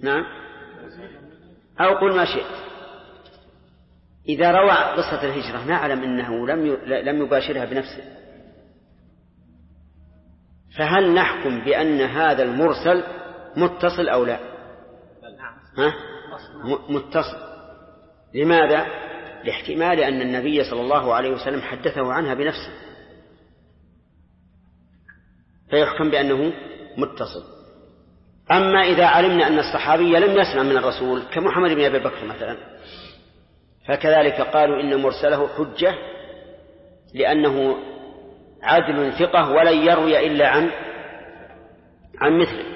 نعم، أو قل ما شئت. إذا روى قصة الهجرة نعلم أنه لم يباشرها بنفسه، فهل نحكم بأن هذا المرسل متصل أو لا؟ متصل. لماذا؟ لاحتمال أن النبي صلى الله عليه وسلم حدثه عنها بنفسه، فيحكم بأنه متصل. أما إذا علمنا أن الصحابي لم يسمع من الرسول كمحمد بن أبي بكر مثلا، فكذلك قالوا إن مرسله حجة، لأنه عدل ثقة ولن يروي إلا عن مثله.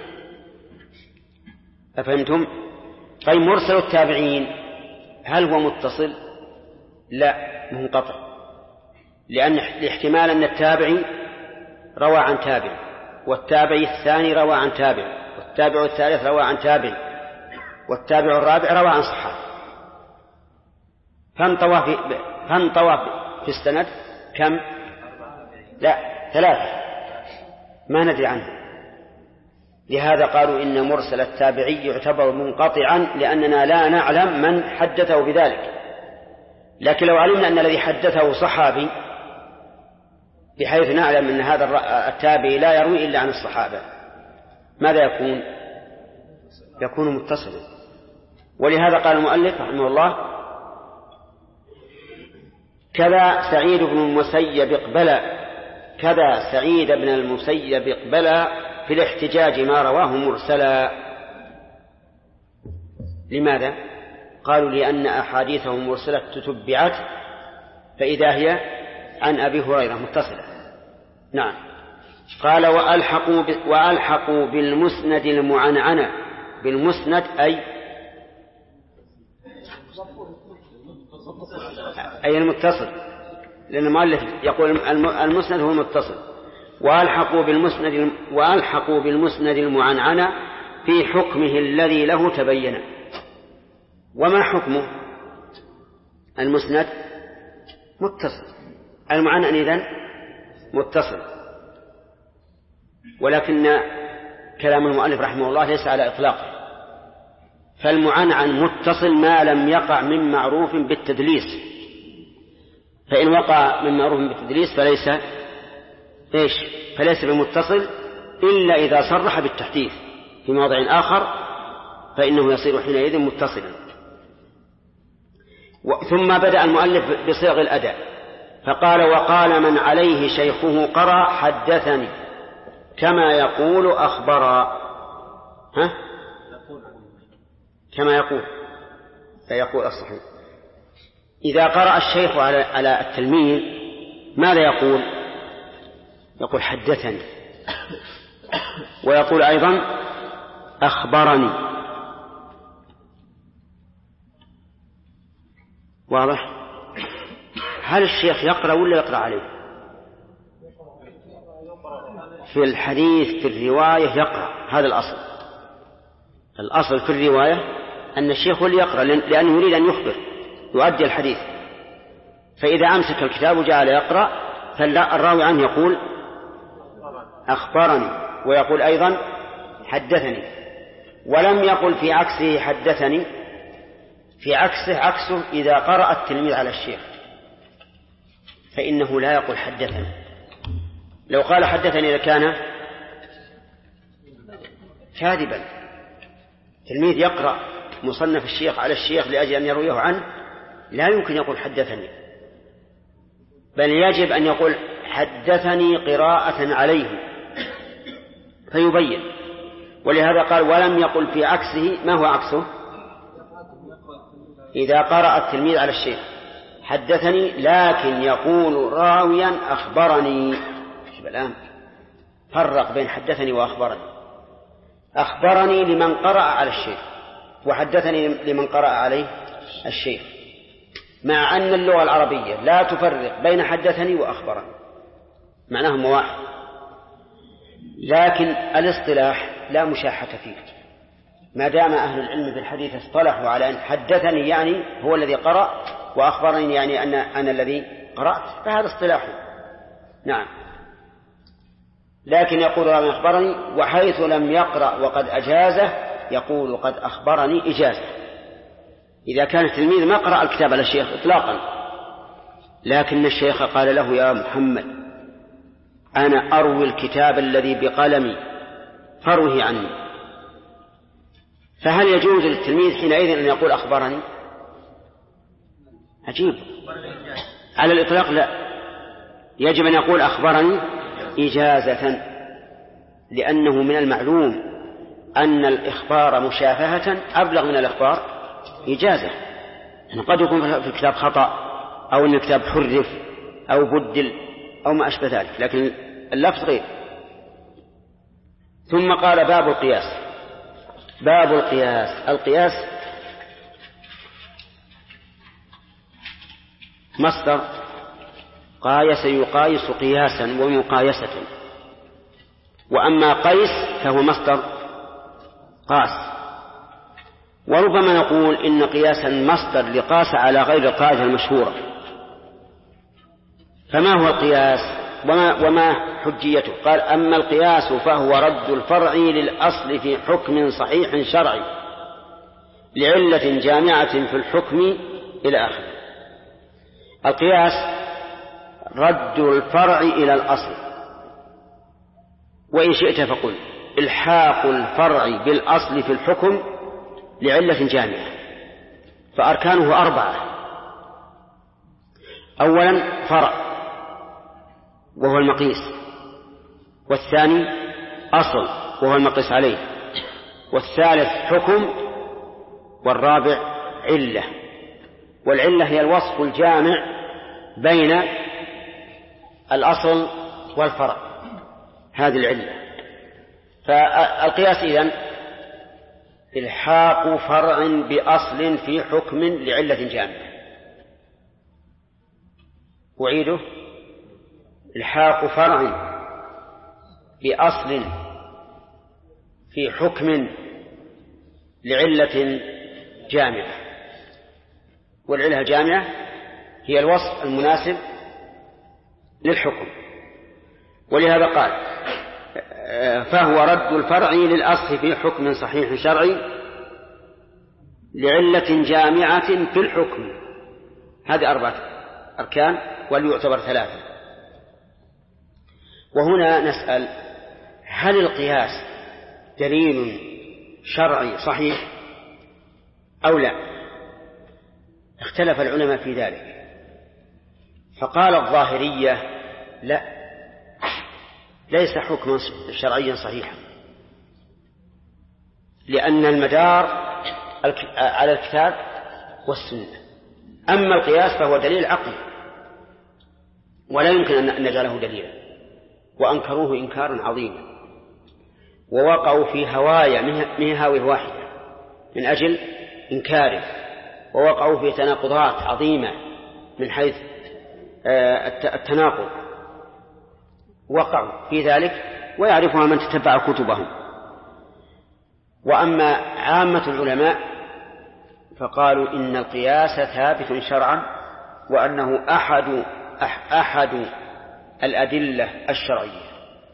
أفهمتم؟ طيب مرسل التابعين هل هو متصل؟ لا، منقطع، لأن الاحتمال أن التابعي روى عن تابع، والتابعي الثاني روى عن تابع، والتابع الثالث روى عن تابع، والتابع الرابع روى عن صحابي، فانطوى في السند كم؟ لا، 3 ما ندري عنه. لهذا قالوا إن مرسل التابعي يعتبر منقطعا، لأننا لا نعلم من حدثه بذلك. لكن لو علمنا أن الذي حدثه صحابي، بحيث نعلم أن هذا التابعي لا يروي إلا عن الصحابة، ماذا يكون؟ يكون متصلا. ولهذا قال المؤلف رحمه الله: كذا سعيد بن المسيب اقبل في الاحتجاج ما رواه مرسلا. لماذا؟ قالوا لأن أحاديثه مرسلة تتبعت، فإذا هي عن أبي هريرة متصلة. نعم. قال: وألحقوا بالمسند المعنعنة. بالمسند أي المتصل، لأن المؤلف يقول المسند هو المتصل. وألحقوا بالمسند المعنعنة في حكمه الذي له تبين. وما حكمه؟ المسند متصل، المعنعن إذن متصل. ولكن كلام المؤلف رحمه الله ليس على إطلاقه، فالمعنعن متصل ما لم يقع من معروف بالتدليس، فإن وقع من معروف بالتدليس فليس بمتصل إلا إذا صرح بالتحديث في موضع آخر، فإنه يصير حينئذ متصلا. ثم بدأ المؤلف بصيغ الأداء فقال: وقال من عليه شيخه قرأ حدثني كما يقول أخبرا. كما يقول، فيقول الصحيح. إذا قرأ الشيخ على التلميذ ماذا يقول؟ يقول حدثني، ويقول أيضا أخبرني. واضح؟ هل الشيخ يقرأ ولا يقرأ عليه؟ في الحديث في الرواية يقرأ، هذا الأصل في الرواية أن الشيخ هو اللي يقرأ، لأنه يريد أن يخبر يؤدي الحديث. فإذا أمسك الكتاب وجعل يقرأ فالراوي عنه يقول أخبرني، ويقول أيضا حدثني، ولم يقل في عكسه حدثني. في عكسه إذا قرأ التلميذ على الشيخ فإنه لا يقول حدثني. لو قال حدثني لكان كاذبا. تلميذ يقرأ مصنف الشيخ على الشيخ لأجل أن يرويه عنه لا يمكن يقول حدثني، بل يجب أن يقول حدثني قراءة عليه فيبين. ولهذا قال: ولم يقل في عكسه. ما هو عكسه؟ إذا قرأ التلميذ على الشيخ حدثني لكن يقول راويا أخبرني. الآن فرق بين حدثني وأخبرني. أخبرني لمن قرأ على الشيخ، وحدثني لمن قرأ عليه الشيخ، مع أن اللغة العربية لا تفرق بين حدثني وأخبرني، معناهم واحد، لكن الاصطلاح لا مشاحة فيه. ما دام أهل العلم بالحديث اصطلحوا على أن حدثني يعني هو الذي قرأ، وأخبرني يعني أنا الذي قرأت، فهذا اصطلاحه. نعم. لكن يقول راوي أخبرني، وحيث لم يقرأ وقد أجازه يقول قد أخبرني إجازة. إذا كان التلميذ ما قرأ الكتاب على الشيخ إطلاقا، لكن الشيخ قال له يا محمد أنا أروي الكتاب الذي بقلمي فاروه عني، فهل يجوز للتلميذ حينئذ أن يقول أخبرني؟ عجيب، على الإطلاق لا، يجب أن يقول أخبرني إجازة، لأنه من المعلوم أن الإخبار مشافهة أبلغ من الإخبار إجازة. قد يكون في الكتاب خطأ أو أن الكتاب حرف أو بدل أو ما أشبه ذلك، لكن اللفظ غير. ثم قال باب القياس. باب القياس. القياس مصدر قايس يقايس قياسا ومقايسة، وأما قيس فهو مصدر قاس. وربما نقول إن قياسا مصدر لقاس على غير القاعدة المشهورة. فما هو القياس وما حجيته؟ قال أما القياس فهو رد الفرع للأصل في حكم صحيح شرعي لعلة جامعة في الحكم إلى آخره. القياس رد الفرع إلى الأصل، وإن شئت فقل الحاق الفرع بالأصل في الحكم لعلة جامعة. فأركانه 4. أولا فرع وهو المقيس، والثاني أصل وهو المقيس عليه، والثالث حكم، والرابع علة. والعلة هي الوصف الجامع بين الأصل والفرع، هذه العلة. فالقياس إذن الحاق فرع بأصل في حكم لعلة جامعة. أعيده: الحاق فرع بأصل في حكم لعلة جامعة. والعلة الجامعة هي الوصف المناسب للحكم. ولهذا قال فهو رد الفرع للأصل في حكم صحيح شرعي لعلة جامعة في الحكم. هذه 4 أركان وليعتبر 3. وهنا نسأل: هل القياس دليل شرعي صحيح أو لا؟ اختلف العلماء في ذلك، فقال الظاهرية: لا، ليس حكما شرعيا صحيحا، لأن المدار على الكتاب والسنة. أما القياس فهو دليل عقلي ولا يمكن أن نجعله دليلا. وأنكروه إنكارا عظيما، ووقعوا في هوايا من هاوية واحدة من أجل إنكاره، ووقعوا في تناقضات عظيمة من حيث التناقض، وقعوا في ذلك ويعرفها من تتبع كتبهم. وأما عامة العلماء فقالوا إن القياس ثابت شرعا، وأنه أحد الأدلة الشرعية.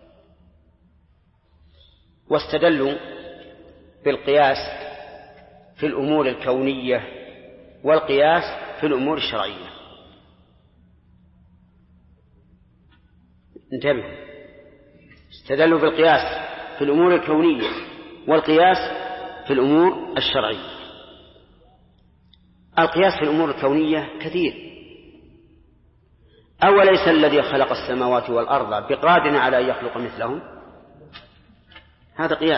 واستدلوا بالقياس في الأمور الكونية والقياس في الأمور الشرعية. انتبهوا، استدلوا بالقياس في الأمور الكونية والقياس في الأمور الشرعية. القياس في الأمور الكونية كثير. أوليس الذي خلق السماوات والأرض بقادر على أن يخلق مثلهم؟ هذا قياس.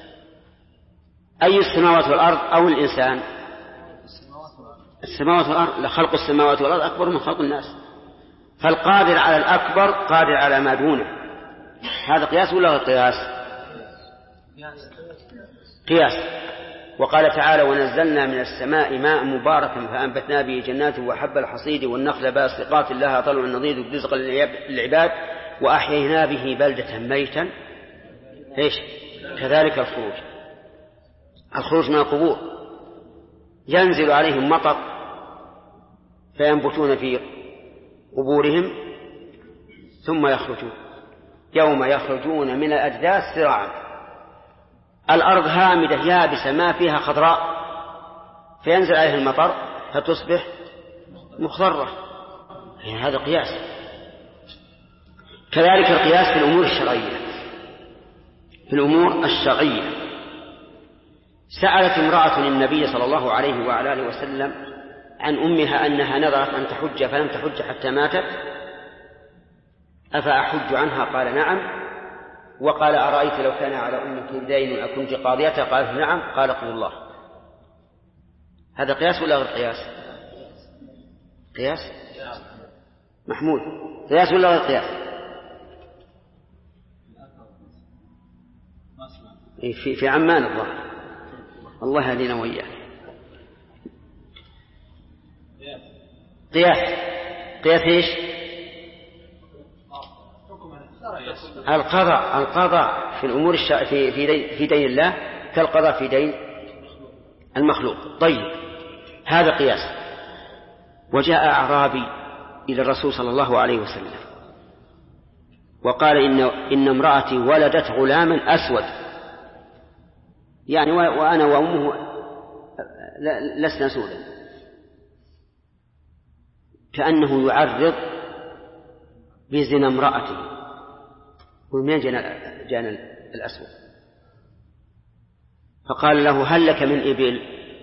أي السماوات والأرض أو الإنسان؟ السماوات والأرض. لخلق السماوات والأرض أكبر من خلق الناس، فالقادر على الأكبر قادر على ما دونه. هذا قياس ولا غير قياس؟ قياس. وقال تعالى: ونزلنا من السماء ماء مباركا فأنبتنا به جنات وحب الحصيد والنخل باسقات لها طلع نضيد رزقا للعباد وأحيينا به بلدة ميتا. إيش؟ كذلك الخروج من القبور، ينزل عليهم مطر فينبتون في قبورهم ثم يخرجون، يوم يخرجون من الأجداث سراعا. الأرض هامدة يابسة ما فيها خضراء، فينزل عليها المطر فتصبح مخضرة، هذا قياس. كذلك القياس في الأمور الشرعية. في الأمور الشرعية سألت امرأة النبي صلى الله عليه وعلى آله وسلم عن أمها أنها نذرت أن تحج فلم تحج حتى ماتت، أفأحج عنها؟ قال نعم. وقال أرأيت لو كان على أمك دين أكنت قاضيتها؟ قالت نعم. قال قل الله. هذا قياس ولا غير قياس؟ قياس محمود، قياس ولا غير قياس؟ في عمان الله يهدينا وإياه. قياس ايش؟ القضاء في الأمور في دين الله كالقضاء في دين المخلوق. طيب، هذا قياس. وجاء أعرابي إلى الرسول صلى الله عليه وسلم وقال إن امرأتي ولدت غلاما أسود، يعني وأنا وأمه لسنا سودا، كأنه يعرض بزنا امرأته. ومن جاءنا الأسود؟ فقال له هل لك من إبل؟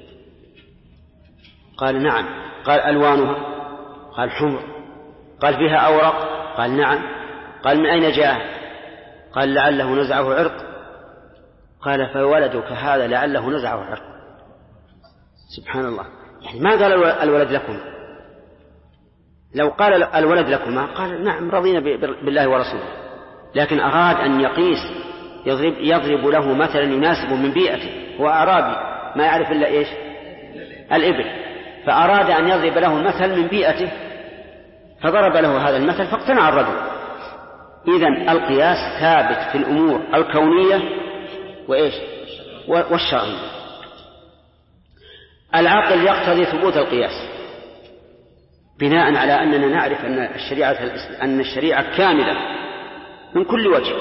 قال نعم. قال ألوانها؟ قال حمر. قال فيها أورق؟ قال نعم. قال من أين جاء؟ قال لعله نزعه عرق. قال فولدك هذا لعله نزعه عرق. سبحان الله، يعني ما قال الولد لكم. لو قال الولد لكما قال نعم رضينا بالله ورسوله، لكن أراد أن يقيس، يضرب له مثلا يناسب من بيئته. هو أعرابي ما يعرف إلا إيش؟ الإبل، فأراد أن يضرب له المثل من بيئته فضرب له هذا المثل فاقتنع الرجل. إذن القياس ثابت في الأمور الكونية وإيش؟ والشرعية. العقل يقتضي ثبوت القياس بناء على أننا نعرف أن الشريعة كاملة من كل وجه،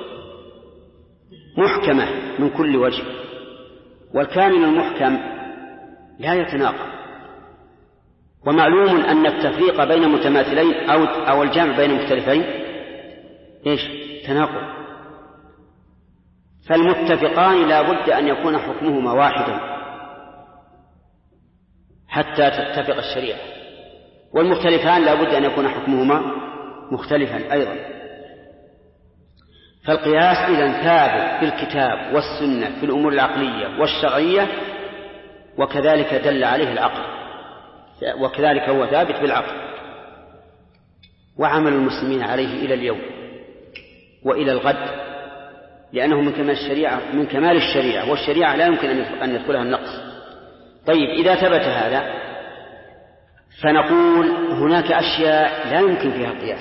محكمة من كل وجه، والكامل المحكم لا يتناقض. ومعلوم أن التفريق بين متماثلين أو الجمع بين مختلفين إيش؟ تناقض. فالمتفقان لا بد أن يكون حكمهما واحدا حتى تتفق الشريعة، والمختلفان لا بد أن يكون حكمهما مختلفا أيضا. فالقياس إذن ثابت في الكتاب والسنة في الأمور العقلية والشرعية، وكذلك دل عليه العقل، وكذلك هو ثابت بالعقل. وعمل المسلمين عليه إلى اليوم وإلى الغد، لأنه من كمال الشريعة، والشريعة لا يمكن أن يدخلها النقص. طيب، إذا ثبت هذا فنقول هناك أشياء لا يمكن فيها القياس،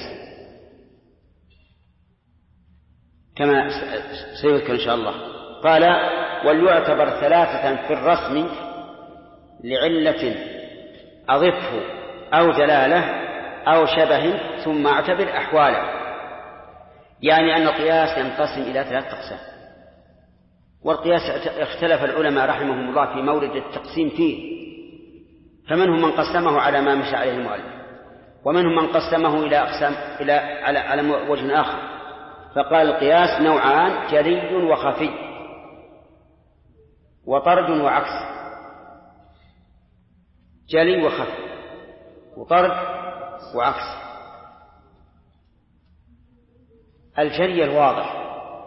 كما سيذكر إن شاء الله. قال وليعتبر ثلاثة في الرسم لعلة أضفه أو دلالة أو شبه ثم اعتبر أحواله. يعني أن القياس ينقسم إلى 3 أقسام، والقياس اختلف العلماء رحمهم الله في مورد التقسيم فيه، فمنهم من قسمه على ما مشى عليه المؤلف، ومنهم من قسمه إلى أقسام على وجه آخر، فقال القياس نوعان: جلي وخفي، وطرد وعكس. جلي وخفي وطرد وعكس. الجلي الواضح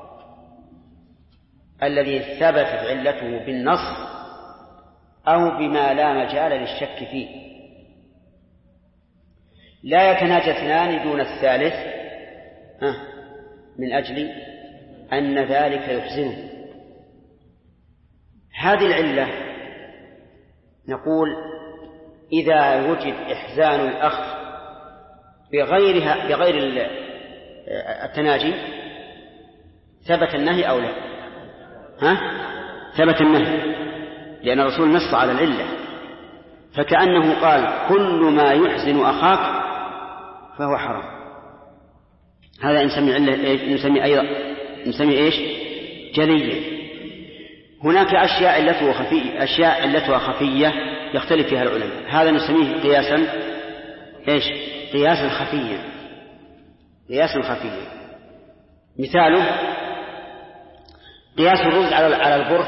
الذي ثبتت علته بالنص أو بما لا مجال للشك فيه، لا يتناجى اثنان دون الثالث من أجل أن ذلك يحزنه. هذه العلة نقول إذا وجد إحزان الأخ بغير التناجي ثبت النهي أو لا؟ ثبت النهي، لأن الرسول نص على العلة، فكأنه قال كل ما يحزن أخاك فهو حرام. هذا نسمي علة، نسمي أيضا نسمي إيش؟ جليا. هناك أشياء علتها خفية يختلف فيها العلماء، هذا نسميه قياسا قياسا خفيا. مثاله قياس الرز على البر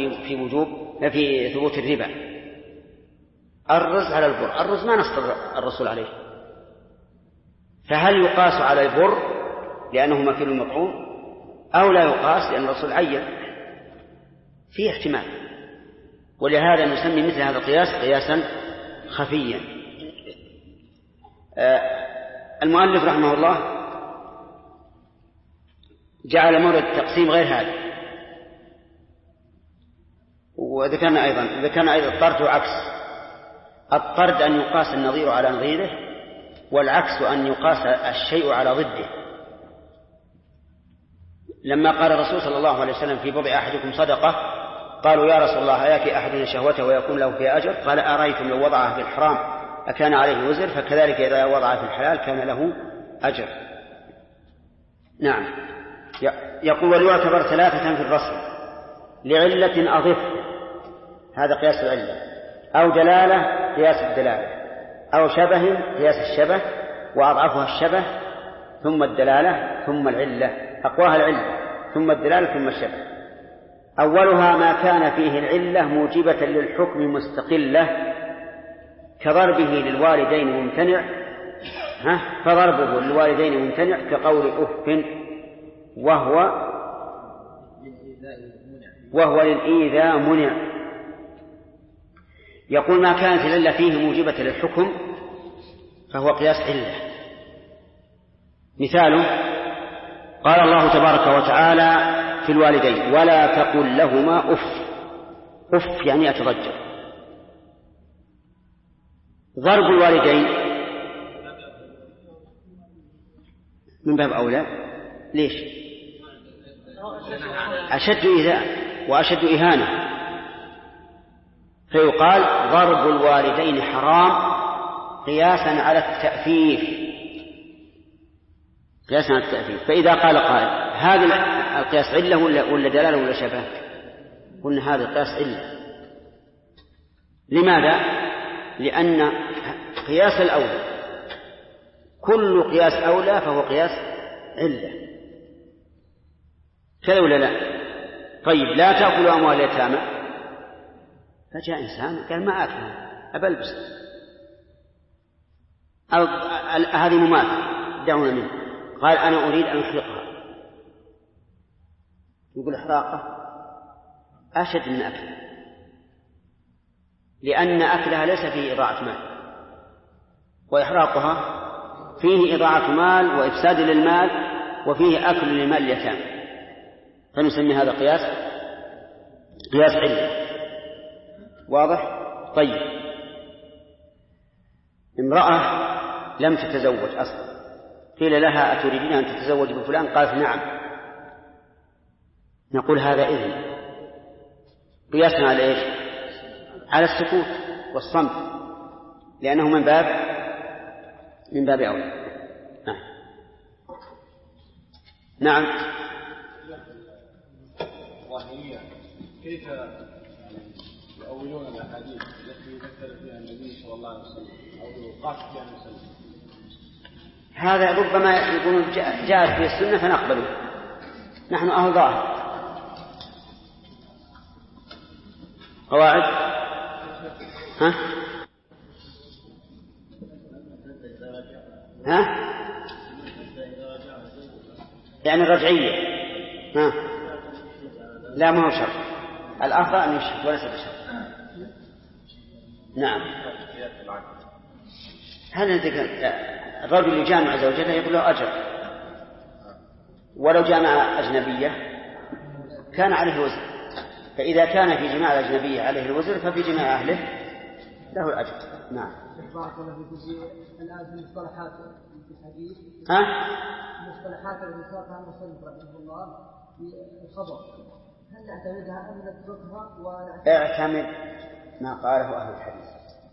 في ثبوت الربا. الرز على البر، الرز ما نص الرسول عليه، فهل يقاس على البر لأنه مكيل المطعوم أو لا يقاس لأن الرسول عين؟ فيه احتمال، ولهذا نسمي مثل هذا القياس قياسا خفيا. المؤلف رحمه الله جعل مورد التقسيم غير هذا، وذكرنا أيضا الطرد وعكس. الطرد أن يقاس النظير على نظيره، والعكس أن يقاس الشيء على ضده. لما قال الرسول صلى الله عليه وسلم في بضع أحدكم صدقة، قالوا يا رسول الله أياكي أحدنا شهوته ويكون له فيها أجر؟ قال أرأيتم لو وضعها في الحرام أكان عليه وزر؟ فكذلك إذا وضعها في الحلال كان له أجر. نعم. يقول وليعتبر 3 في الرسم: لعلة أضف، هذا قياس العلة، أو دلالة قياس الدلالة، أو شبه قياس الشبه، وأضعفها الشبه ثم الدلالة ثم العلة، أقواها العلة ثم الدلالة ثم الشبه. أولها ما كان فيه العلة موجبة للحكم مستقلة، كضربه للوالدين ممتنع، فضربه للوالدين ممتنع كقول أف وهو للإيذاء منع. يقول ما كانت العلة فيه موجبة للحكم فهو قياس علة. مثاله قال الله تبارك وتعالى في الوالدين: ولا تقل لهما أف. أف يعني أتضجر. ضرب الوالدين من باب أولى. ليش؟ أشد إيذاء وأشد إهانة، فيقال ضرب الوالدين حرام قياسا على التأفيف. فإذا قال قائل هذا القياس علة ولا دلالة ولا شبه؟ قلنا هذا القياس علة. لماذا؟ لأن قياس الأولى، كل قياس أولى فهو قياس علة، كذا ولا لا؟ طيب لا تأكلوا أموال اليتامى، فجاء إنسان قال ما أكلها أبلبس، هذه مماثلة دعونا منه، قال أنا أريد أن أحرقها، يقول إحراقه أشد من أكلها، لأن أكلها ليس فيه إضاعة مال، وإحراقها فيه إضاعة مال وإفساد للمال وفيه أكل لمال اليتامى، فنسمي هذا قياس علة. واضح؟ طيب، امرأة لم تتزوج أصلا، قيل لها أتريدين أن تتزوج بفلان؟ قالت نعم، نقول هذا إذن، قياسنا على إيش؟ على السكوت والصمت، لأنه من باب أولى. نعم. ظاهرية كيف يؤولون الأحاديث التي ذكر فيها النبي صلى الله عليه وسلم أو قاس فيها النبي صلى الله عليه وسلم؟ هذا ربما يقولون جاءت في السنة فنقبله، نحن أهل ظاهر. قواعد يعني رجعية. لا، ما هو شرط، الأفضل أن يشهد وليس بشرط. نعم. هل الرجل اللي جامع زوجته يقول له أجر، ولو جامع أجنبية كان عليه وزر، فإذا كان في جماع الأجنبية عليه الوزر ففي جماع أهله له الأجر. نعم. الآن في المصطلحات في الحديث المصطلحات التي ذكرها المصنف رحمه الله في الخبر، هل نعتمدها أم نتركها اعتمد ما قاله أهل الحديث.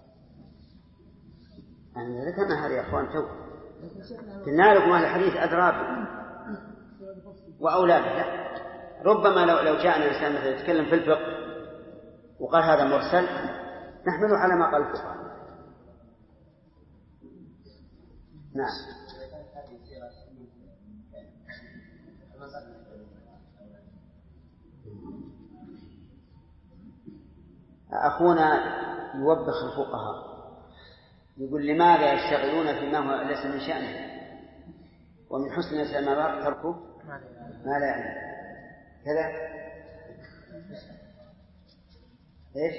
يعني ذكرنا هذه يا أخوان تو قلنا لكم أهل الحديث أدراب وأولاد، لا ربما لو جاءنا الإنسان مثلا يتكلم في الفقه وقال هذا مرسل نحمله على ما قال الفقه. نعم. أخونا يوبخ الفقهاء يقول لماذا يشتغلون فيما هو ليس من شأنه ومن حسن الإسلام تركه ما لا يعني كذا. إيش؟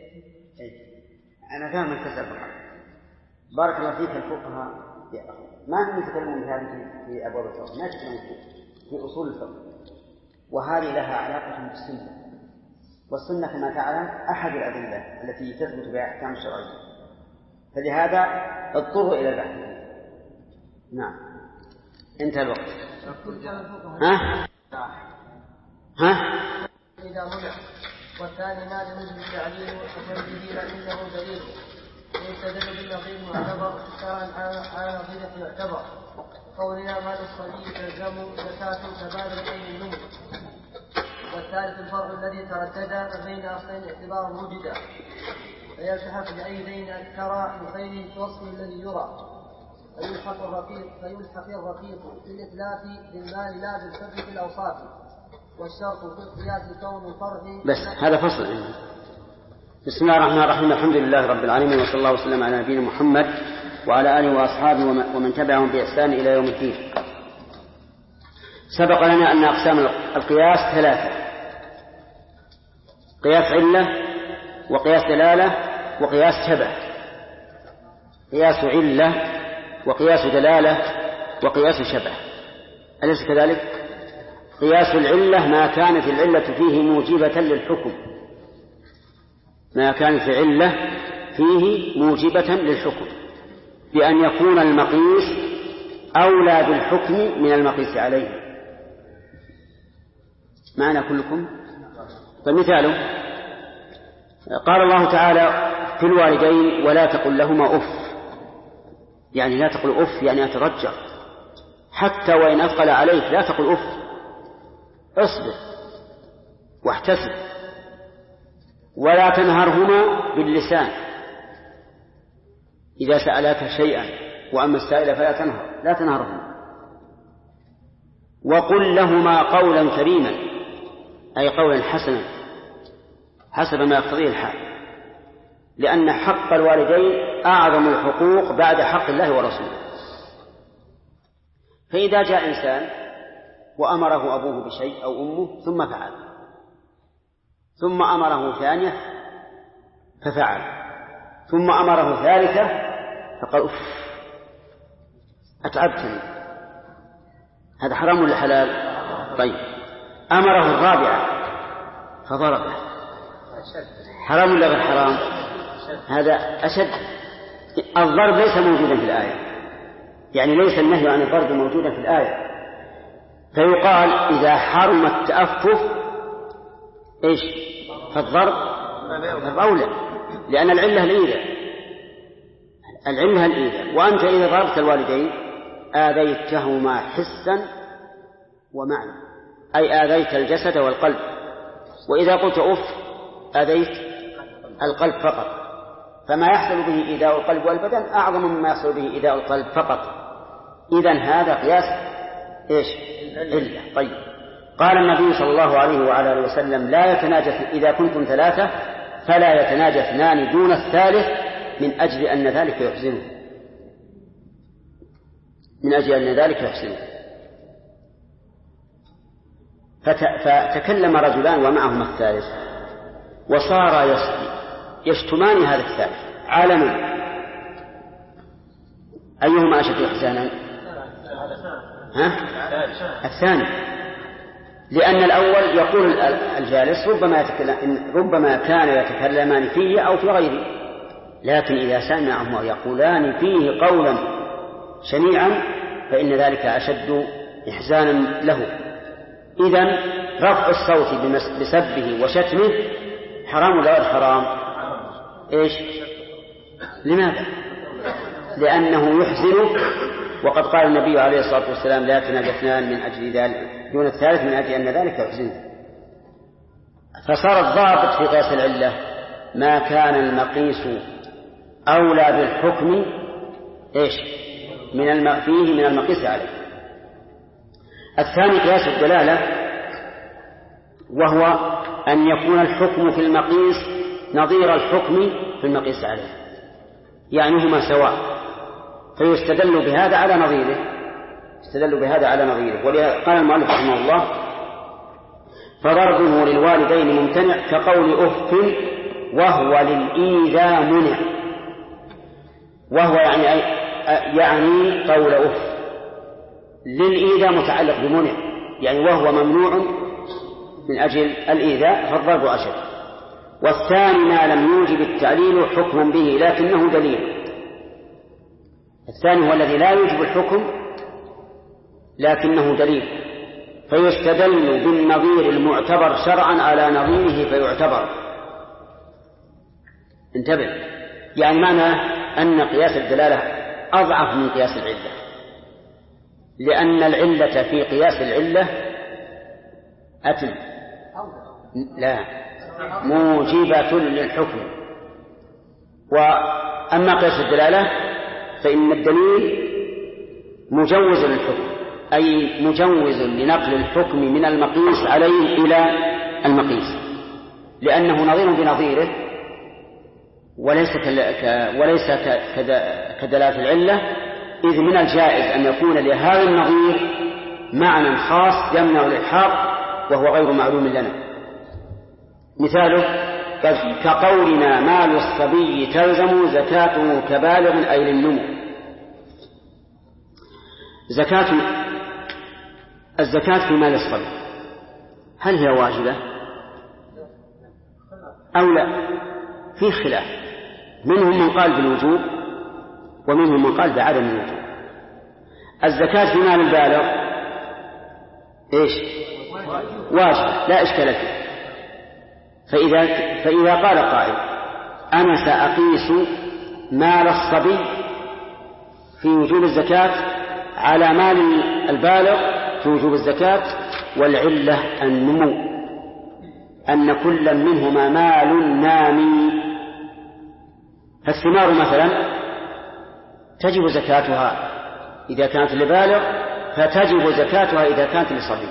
أنا فاهم الكسر بحق. بارك الله فيك. الفقهاء ما هم يتكلمون بهذه في أبواب الفقه، ما يتكلمون في أصول الفقه، وهذه لها علاقة بالسنة، والسنة كما تعلم أحد الأدلة التي تثبت بها أحكام الشرعية، فلهذا اضطروا إلى البحث. نعم. انتهى الوقت. ها؟ إذا منع. والثاني ما لم يجد تعليل وتنزيل إنه دليل ويستدل بالنظير معتبر شرعا على نظيرة يعتبر. قولنا مال الصبي تلزم زكاة تبادل بين النمو. والثالث الفرع الذي تردد بين أصلين اعتبار وجدا فيلتحق بأي دين أكثر من خيره في وصفه الذي يرى فيلحق الرقيق بالإتلاف بالمال لا بالفرد في الأوصاف. والشرط في القياس كون الفرع. بس هذا فصل. بسم الله الرحمن الرحيم. الحمد لله رب العالمين، وصلى الله وسلم على نبينا محمد وعلى آله وأصحابه ومن تبعهم بإحسان إلى يوم الدين. سبق لنا أن أقسام القياس ثلاثة: قياس علة، وقياس دلالة، وقياس شبه. قياس علة وقياس دلالة وقياس شبه، أليس كذلك؟ قياس العلة ما كانت العلة فيه موجبة للحكم، ما كانت العلة فيه موجبة للحكم، بأن يكون المقيس أولى بالحكم من المقيس عليه. معنا كلكم؟ فمثاله قال الله تعالى في الوالدين ولا تقل لهما أف، يعني لا تقل أف يعني أتضجر، حتى وإن أثقل عليك لا تقل أف، اصبر واحتسب. ولا تنهرهما باللسان إذا سألك شيئا، وأما السائل فلا لا تنهرهما. وقل لهما قولا كريما، أي قولا حسنا حسب ما يقتضيه الحال، لأن حق الوالدين أعظم الحقوق بعد حق الله ورسوله. فإذا جاء إنسان وأمره أبوه بشيء أو أمه ثم فعل، ثم أمره ثانية ففعل، ثم أمره ثالثة فقال أف أتعبتني، هذا حرام ولا حلال؟ طيب أمره الرابعة فضربه، حرام ولا غير حرام؟ هذا أشد. الضرب ليس موجودا في الآية، يعني ليس النهي عن الضرب موجودا في الآية، فيقال إذا حرم التأفف إيش؟ فالضرب أولى، لأن العلة الإيذاء. وأنت إذا ضربت الوالدين آذيتهما حسا ومعنى، أي آذيت الجسد والقلب. وإذا قلت أف آذيت القلب فقط، فما يحصل به إيذاء القلب والبدن أعظم مما يحصل به إيذاء القلب فقط. إذن هذا قياس إيش؟ علة. طيب قال النبي صلى الله عليه وعلى آله وسلم لا يتناجى إذا كنتم ثلاثة فلا يتناجى اثنان دون الثالث من أجل أن ذلك يحزنه، من أجل أن ذلك يحزنه. فتكلم رجلان ومعهما الثالث وصار يشتمان هذا الثالث علنا، أيهما أشد إحزانا؟ الثاني، لأن الأول يقول الجالس ربما كان يتكلمان فيه أو في غيره، لكن إذا سمعهما يقولان فيه قولا شنيعا فإن ذلك أشد إحزانا له. إذن رفع الصوت بسبه وشتمه حرام ولا غير حرام؟ إيش؟ لماذا؟ لأنه يحزنه وقد قال النبي عليه الصلاة والسلام لا يتناجى اثنان من أجل ذلك دون الثالث من أجل أن ذلك يحزنه. فصار الضابط في قياس العلة ما كان المقيس أولى بالحكم فيه من المقيس عليه. الثاني قياس الدلالة، وهو أن يكون الحكم في المقيس نظير الحكم في المقيس عليه، يعني هما سواء، فيستدل بهذا على نظيره. ولهذا قال المؤلف رحمه الله فضربه للوالدين ممتنع كقول أف وهو للإيذاء منع. وهو يعني قول أف للإيذاء متعلق بمنع، يعني وهو ممنوع من أجل الإيذاء فالضرب أشد. والثاني ما لم يوجب التعليل حكما به لكنه دليل. الثاني هو الذي لا يوجب الحكم لكنه دليل، فيستدل بالنظير المعتبر شرعا على نظيره فيعتبر. انتبه، يعني معنى أن قياس الدلالة أضعف من قياس العلة، لأن العلة في قياس العلة موجبة للحكم. وأما قياس الدلالة فإن الدليل مجوز للحكم، أي مجوز لنقل الحكم من المقيس عليه إلى المقيس، لأنه نظير بنظيره وليس كدلالة العلة، إذ من الجائز أن يكون لهذا النظير معنى خاص يمنع الإلحاق وهو غير معلوم لنا. مثاله كقولنا مال الصبي تلزم زكاته كبالغ أي للنمو. الزكاة في مال الصبي هل هي واجبة أو لا؟ في خلاف، منهم من قال بالوجوب ومنهم من قال بعدم الوجوب. الزكاة في مال البالغ واجب لا إشكال فيه. فإذا قال قائل أنا سأقيس مال الصبي في وجوب الزكاة على مال البالغ في وجوب الزكاة، والعلة النمو، أن كل منهما مال نامي. فالثمار مثلا تجب زكاتها إذا كانت لبالغ، فتجب زكاتها إذا كانت لصبي.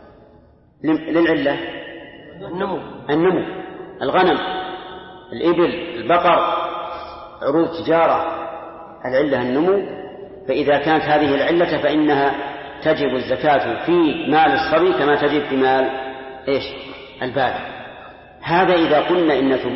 للعلة النمو، الغنم، الإبل، البقر، عروض تجارة، العلة النمو. فإذا كانت هذه العلة فإنها تجب الزكاة في مال الصبي كما تجب في مال البالغ. هذا إذا قلنا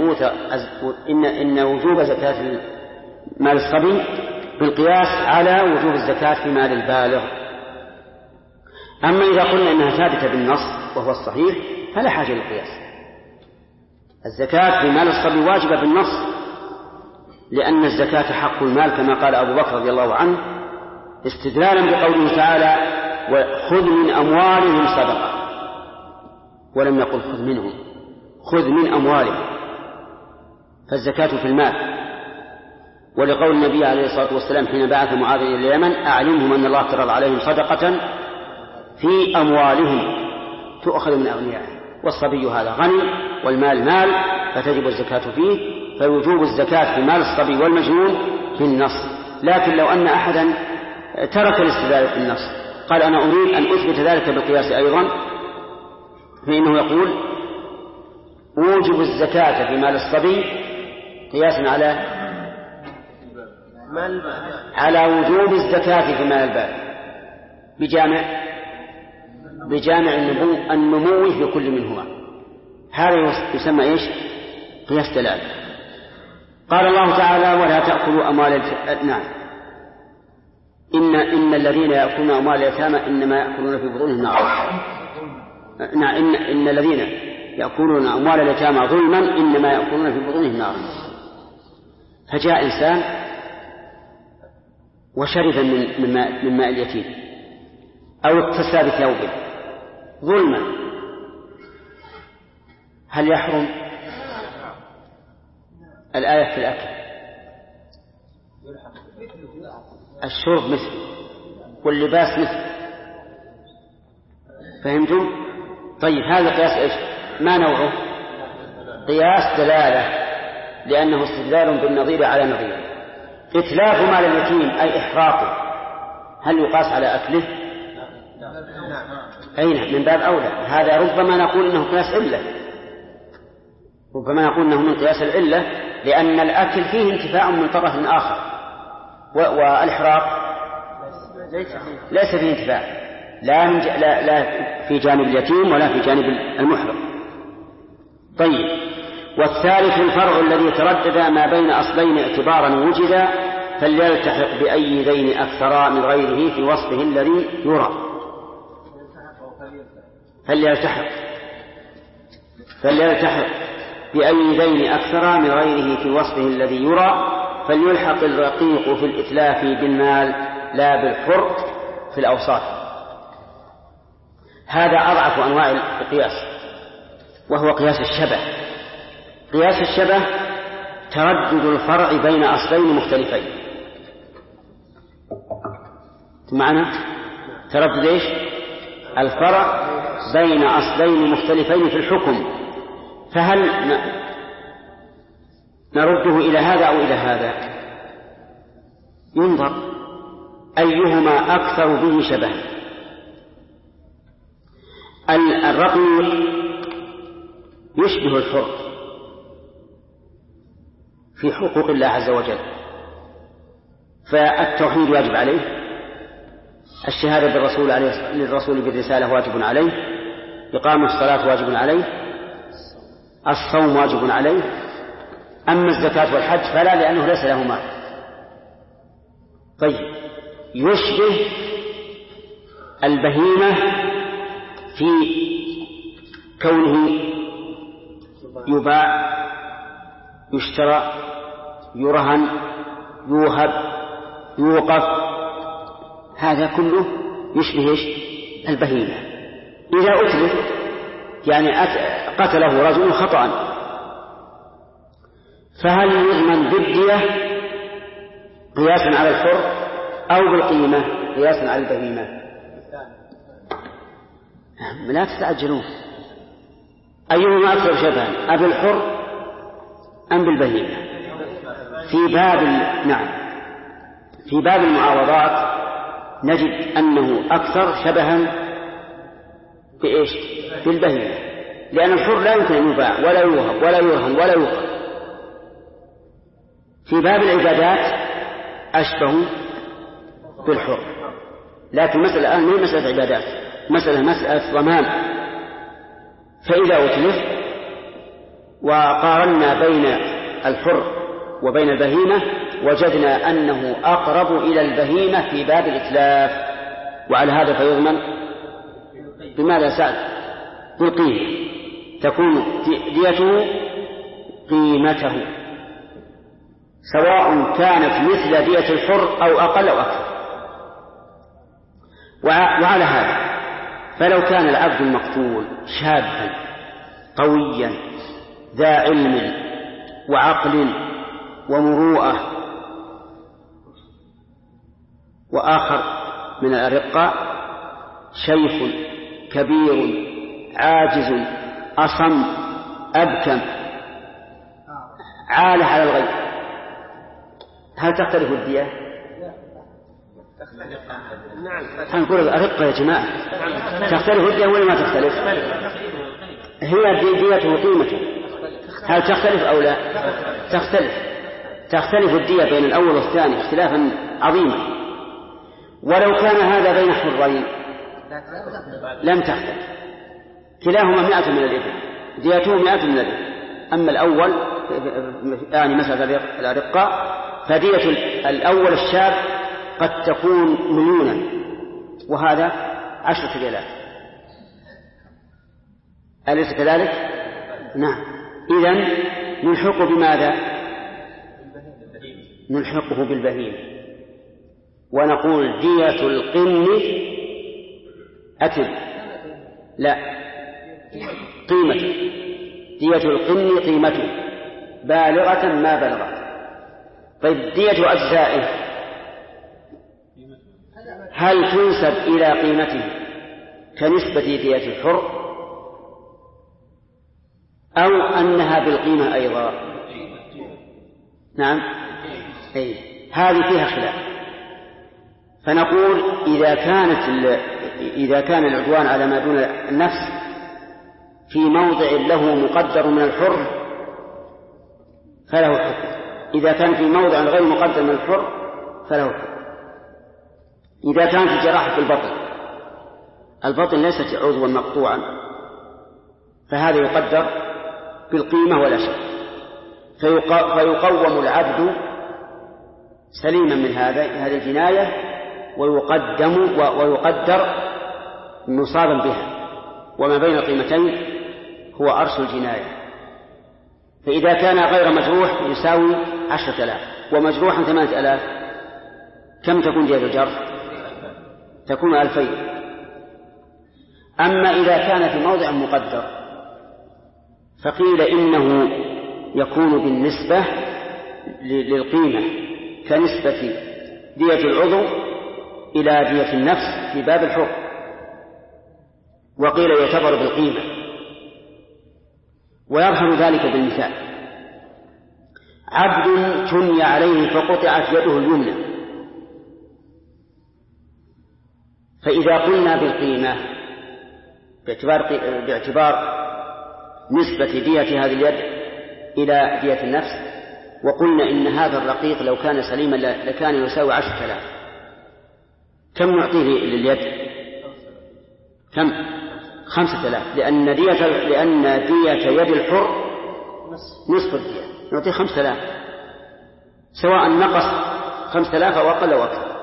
إن وجوب زكاة مال الصبي بالقياس على وجوب الزكاة في مال البالغ. أما إذا قلنا إنها ثابتة بالنص وهو الصحيح فلا حاجة للقياس. الزكاة في مال الصبي واجبة بالنص، لأن الزكاة حق المال كما قال أبو بكر رضي الله عنه استدلالا بقوله تعالى وخذ من أموالهم صدقة، ولم يقل خذ منهم، خذ من أموالهم، فالزكاة في المال. ولقول النبي عليه الصلاة والسلام حين بعث معاذ إلى اليمن أعلمهم أن الله افترض عليهم صدقة في أموالهم تؤخذ من أغنيائهم، والصبي هذا غني والمال مال فتجب الزكاة فيه، فوجوب الزكاة في مال الصبي والمجنون في النص. لكن لو أن أحدا ترك الاستدلال في النص قال أنا أريد أن أثبت ذلك بالقياس أيضا، فإنه يقول وجوب الزكاة في مال الصبي قياسا على وجوب الزكاة في مال البالغ بجامع النمو في كل منهما. هذا يسمى قياس دلالة. قال الله تعالى ولا تأكلوا أموال إن الذين يأكلون أموال اليتامى إنما يأكلون في بطونهم نارا. إن الذين يأكلون أموال اليتامى ظلما إنما يأكلون في بطونهم نارا. فجاء إنسان وشرب من ماء اليتيم أو اكتسى بثوبه ظلما، هل يحرم؟ الآية في الأكل، الشرب مثله واللباس مثل. فهمتم؟ طيب هذا قياس إيش؟ ما نوعه؟ قياس دلالة، لأنه استدلال بالنظير على نظير. إتلاف مال اليتيم أي إحراقه، هل يقاس على أكله؟ أين من باب أولى. هذا ربما نقول إنه قياس علة، ربما نقول إنه من قياس العلة، لأن الأكل فيه انتفاع من طرف آخر، والإحراق ليس فيه انتفاع، لا في جانب اليتيم ولا في جانب المحرق. طيب، والثالث الفرع الذي تردد ما بين أصلين اعتبارا وجدا، فليلتحق بأي ذين أكثر من غيره في وصفه الذي يرى. فليلتحق بأي ذين أكثر من غيره في وصفه الذي يرى، فليلحق الرقيق في الإتلاف بالمال لا بالحر في الأوصاف. هذا أضعف أنواع القياس، وهو قياس الشبه. قياس الشبه تردد الفرع بين أصلين مختلفين. معنى تردد إيش؟ الفرع بين أصلين مختلفين في الحكم، فهل نرده إلى هذا أو إلى هذا؟ ينظر أيهما أكثر به شبها. الرقيق يشبه الحر في حقوق الله عز وجل، فالتوحيد واجب عليه، الشهادة للرسول بالرسالة واجب عليه، إقام الصلاة واجب عليه، الصوم واجب عليه. أما الزكاة والحج فلا، لأنه ليس له مال. طيب، يشبه البهيمة في كونه يباع، يشترى، يرهن، يوهب، يوقف، هذا كله يشبه البهيمة. إذا أتلف يعني قتله رجل خطأ، فهل يضمن بالدية قياسا على الحر أو بالقيمة قياسا على البهيمة؟ لا تتعجلون، أيهما أكثر شبها، أبي الحر أم بالبهيمة؟ في باب المعاوضات نجد أنه أكثر شبها بإيش؟ بالبهيمة، لأن الحر لا يمكن أن يباع ولا يوهب ولا يرهن ولا يوقف. في باب العبادات أشبه بالحر، لكن مسألة الآن ما هي مسألة عبادات، مسألة ضمان. فإذا أتلف وقارنا بين الحر وبين البهيمة وجدنا أنه أقرب إلى البهيمة في باب الإتلاف، وعلى هذا فيضمن بماذا سعد؟ بالقيمة، تكون ديته قيمته، سواء كانت مثل دية الحر أو أقل أو أكثر. وعلى هذا فلو كان العبد المقتول شابا قويا ذا علم وعقل ومروءة، وآخر من الأرقاء شيخ كبير عاجز أصم أبكم عالة على الغيب، هل تختلف الدية؟ نعم. نقول الأرقة يا جماعة تختلف الدية ولا ما تختلف؟ هي ديته وقيمته، هل تختلف أو لا؟ تختلف الدية بين الأول والثاني اختلافا عظيما. ولو كان هذا بين حرين لم تختلف، كلاهما 100 من الإبل، ديته 100 من الإبل. أما الأول يعني مثلا الأرقاء فدية الأول الشاب قد تكون 1,000,000 وهذا 10 ريالات، أليس كذلك؟ نعم. إذن نلحقه بماذا؟ نلحقه بالبهيمة ونقول دية القن لا قيمته، دية القن قيمته بالغة ما بلغت. طيب دية أجزائه هل تنسب إلى قيمته كنسبة دية الحر أو أنها بالقيمة أيضا؟ نعم، أي هذه فيها خلاف. فنقول إذا كان العدوان على ما دون النفس في موضع له مقدر من الحر فله الحكم، إذا كان في موضع غير مقدر من الحر فله الحكم. إذا كان في جراحة البطن ليست عضوا مقطوعا فهذا يقدر بالقيمة ولا شيء، فيقوم العبد سليما من هذه الجناية ويقدر نصابا بها، وما بين القيمتين هو أرش الجناية. فإذا كان غير مجروح يساوي 10,000 ومجروحا 8,000 كم تكون دية الجرح؟ تكون 2,000. أما إذا كان في موضع مقدر فقيل إنه يكون بالنسبة للقيمة كنسبة دية العضو إلى دية النفس في باب الحر، وقيل يعتبر بالقيمة. ويظهر ذلك بالمثال: عبد تني عليه فقطعت يده اليمنى، فإذا قلنا بالقيمة باعتبار نسبة دية هذه اليد إلى دية النفس، وقلنا إن هذا الرقيق لو كان سليما لكان يساوي 10,000، كم نعطيه لليد؟ كم؟ 5,000، لأن دية يد الحر نصف الدية، نعطيه 5,000 سواء نقص 5,000 أو أقل أو أكثر.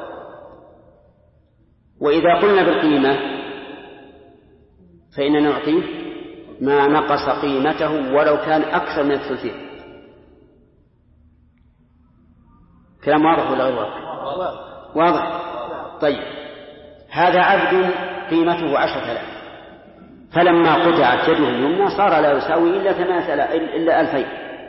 وإذا قلنا بالقيمة فإننا نعطيه ما نقص قيمته ولو كان أكثر من الثلثين. كلام واضح ولا غير واضح؟ واضح. طيب، هذا عبد قيمته 10,000، فلما قطعت يده اليمنى صار لا يساوي إلا 2,000.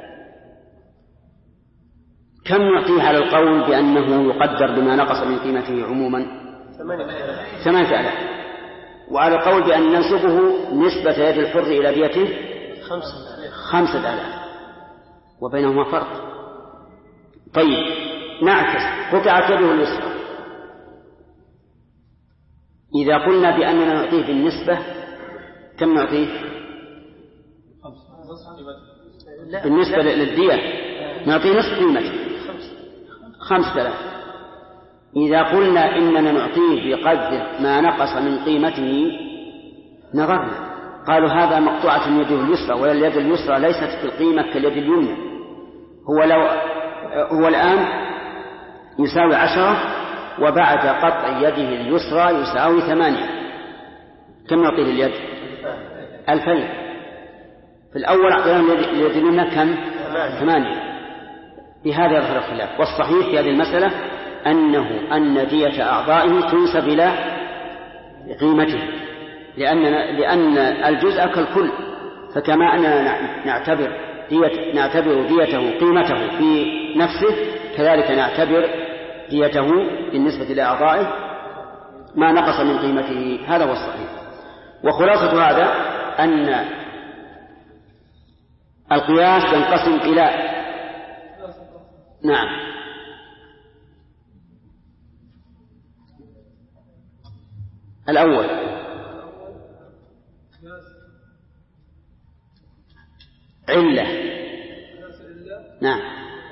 كم نعطيه على القول بأنه يقدر بما نقص من قيمته عموما؟ 8,000. وعلى القول بأن ننسبه نسبة يد الحر إلى ديته 5,000، وبينهما فرق. طيب، نعكس: قطعت يده اليسرى، إذا قلنا بأننا نعطيه بالنسبة كم نعطيه؟ بالنسبة للدية نعطيه نصف قيمته 5,000. إذا قلنا إننا نعطيه بقدر ما نقص من قيمته نظرنا، قالوا هذا مقطوعة يده اليسرى، واليد اليسرى ليست في القيمة كاليد اليمنى. هو الآن يساوي 10، وبعد قطع يده اليسرى يساوي 8. كم نعطيه لليد؟ 2,000. في الأول أعطينا اليد اليمنى كم؟ 8. بهذا يظهر الخلاف. والصحيح في هذه المسألة أن دية أعضائه تنسب إلى قيمته، لأن الجزء كالكل، فكما أننا نعتبر ديته قيمته في نفسه كذلك نعتبر ديته بالنسبة لأعضائه ما نقص من قيمته. هذا هو الصحيح. وخلاصة هذا أن القياس ينقسم إلى نعم الأول علة، نعم،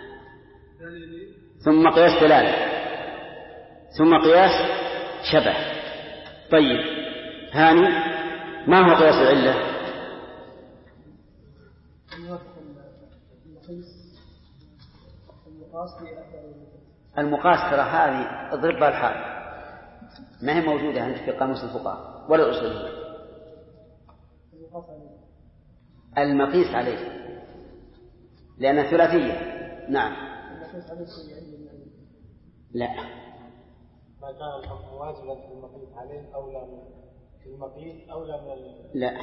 ثم قياس دلالة، ثم قياس شبه. طيب، هاني ما هو قياس العلة؟ المقاس ترى هذه اضربها الحال، ما هي موجودة عندك في قاموس الفقهاء ولا أصولها. المقيس عليه لأنها ثلاثية. نعم. لا، ما كان الحكم واجبا في المقيس عليه أولى من في المقيس أولى من لا،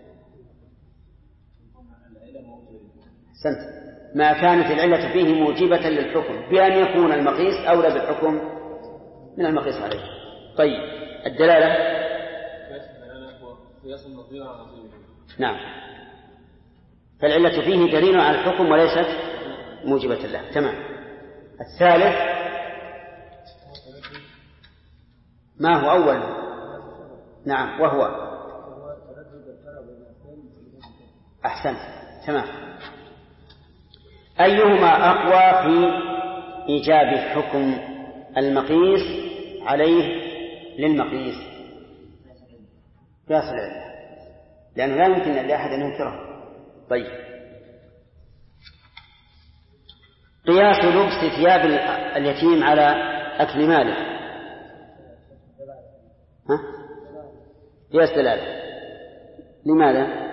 سنت ما كانت العلة فيه موجبة للحكم بأن يكون المقيس أولى بالحكم من المقيس عليه. طيب الدلالة قياس النظير على نظيره. نعم، فالعلة فيه دليل على الحكم وليست موجبة له. تمام. الثالث ما هو أول؟ نعم، وهو أحسن. تمام. أيهما أقوى في إيجاب حكم المقيس عليه للمقيس؟ قياس العلة، لأنه لا يمكن لأحد أن ينكره. طيب، قياس لبس ثياب اليتيم على أكل ماله. ها؟ قياس دلالة. لماذا؟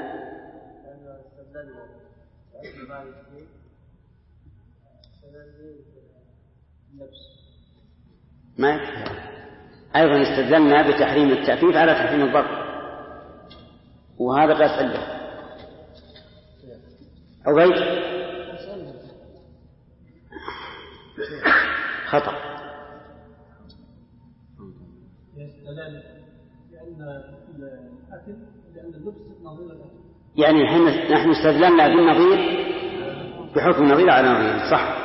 ما يكفي. أيضا استدلنا بتحريم التأفيف على تحريم الضرب، وهذا قياس علة. عبيد خطأ. يعني نحن استدلنا بالنظير بحكم النظير على نظير. صح.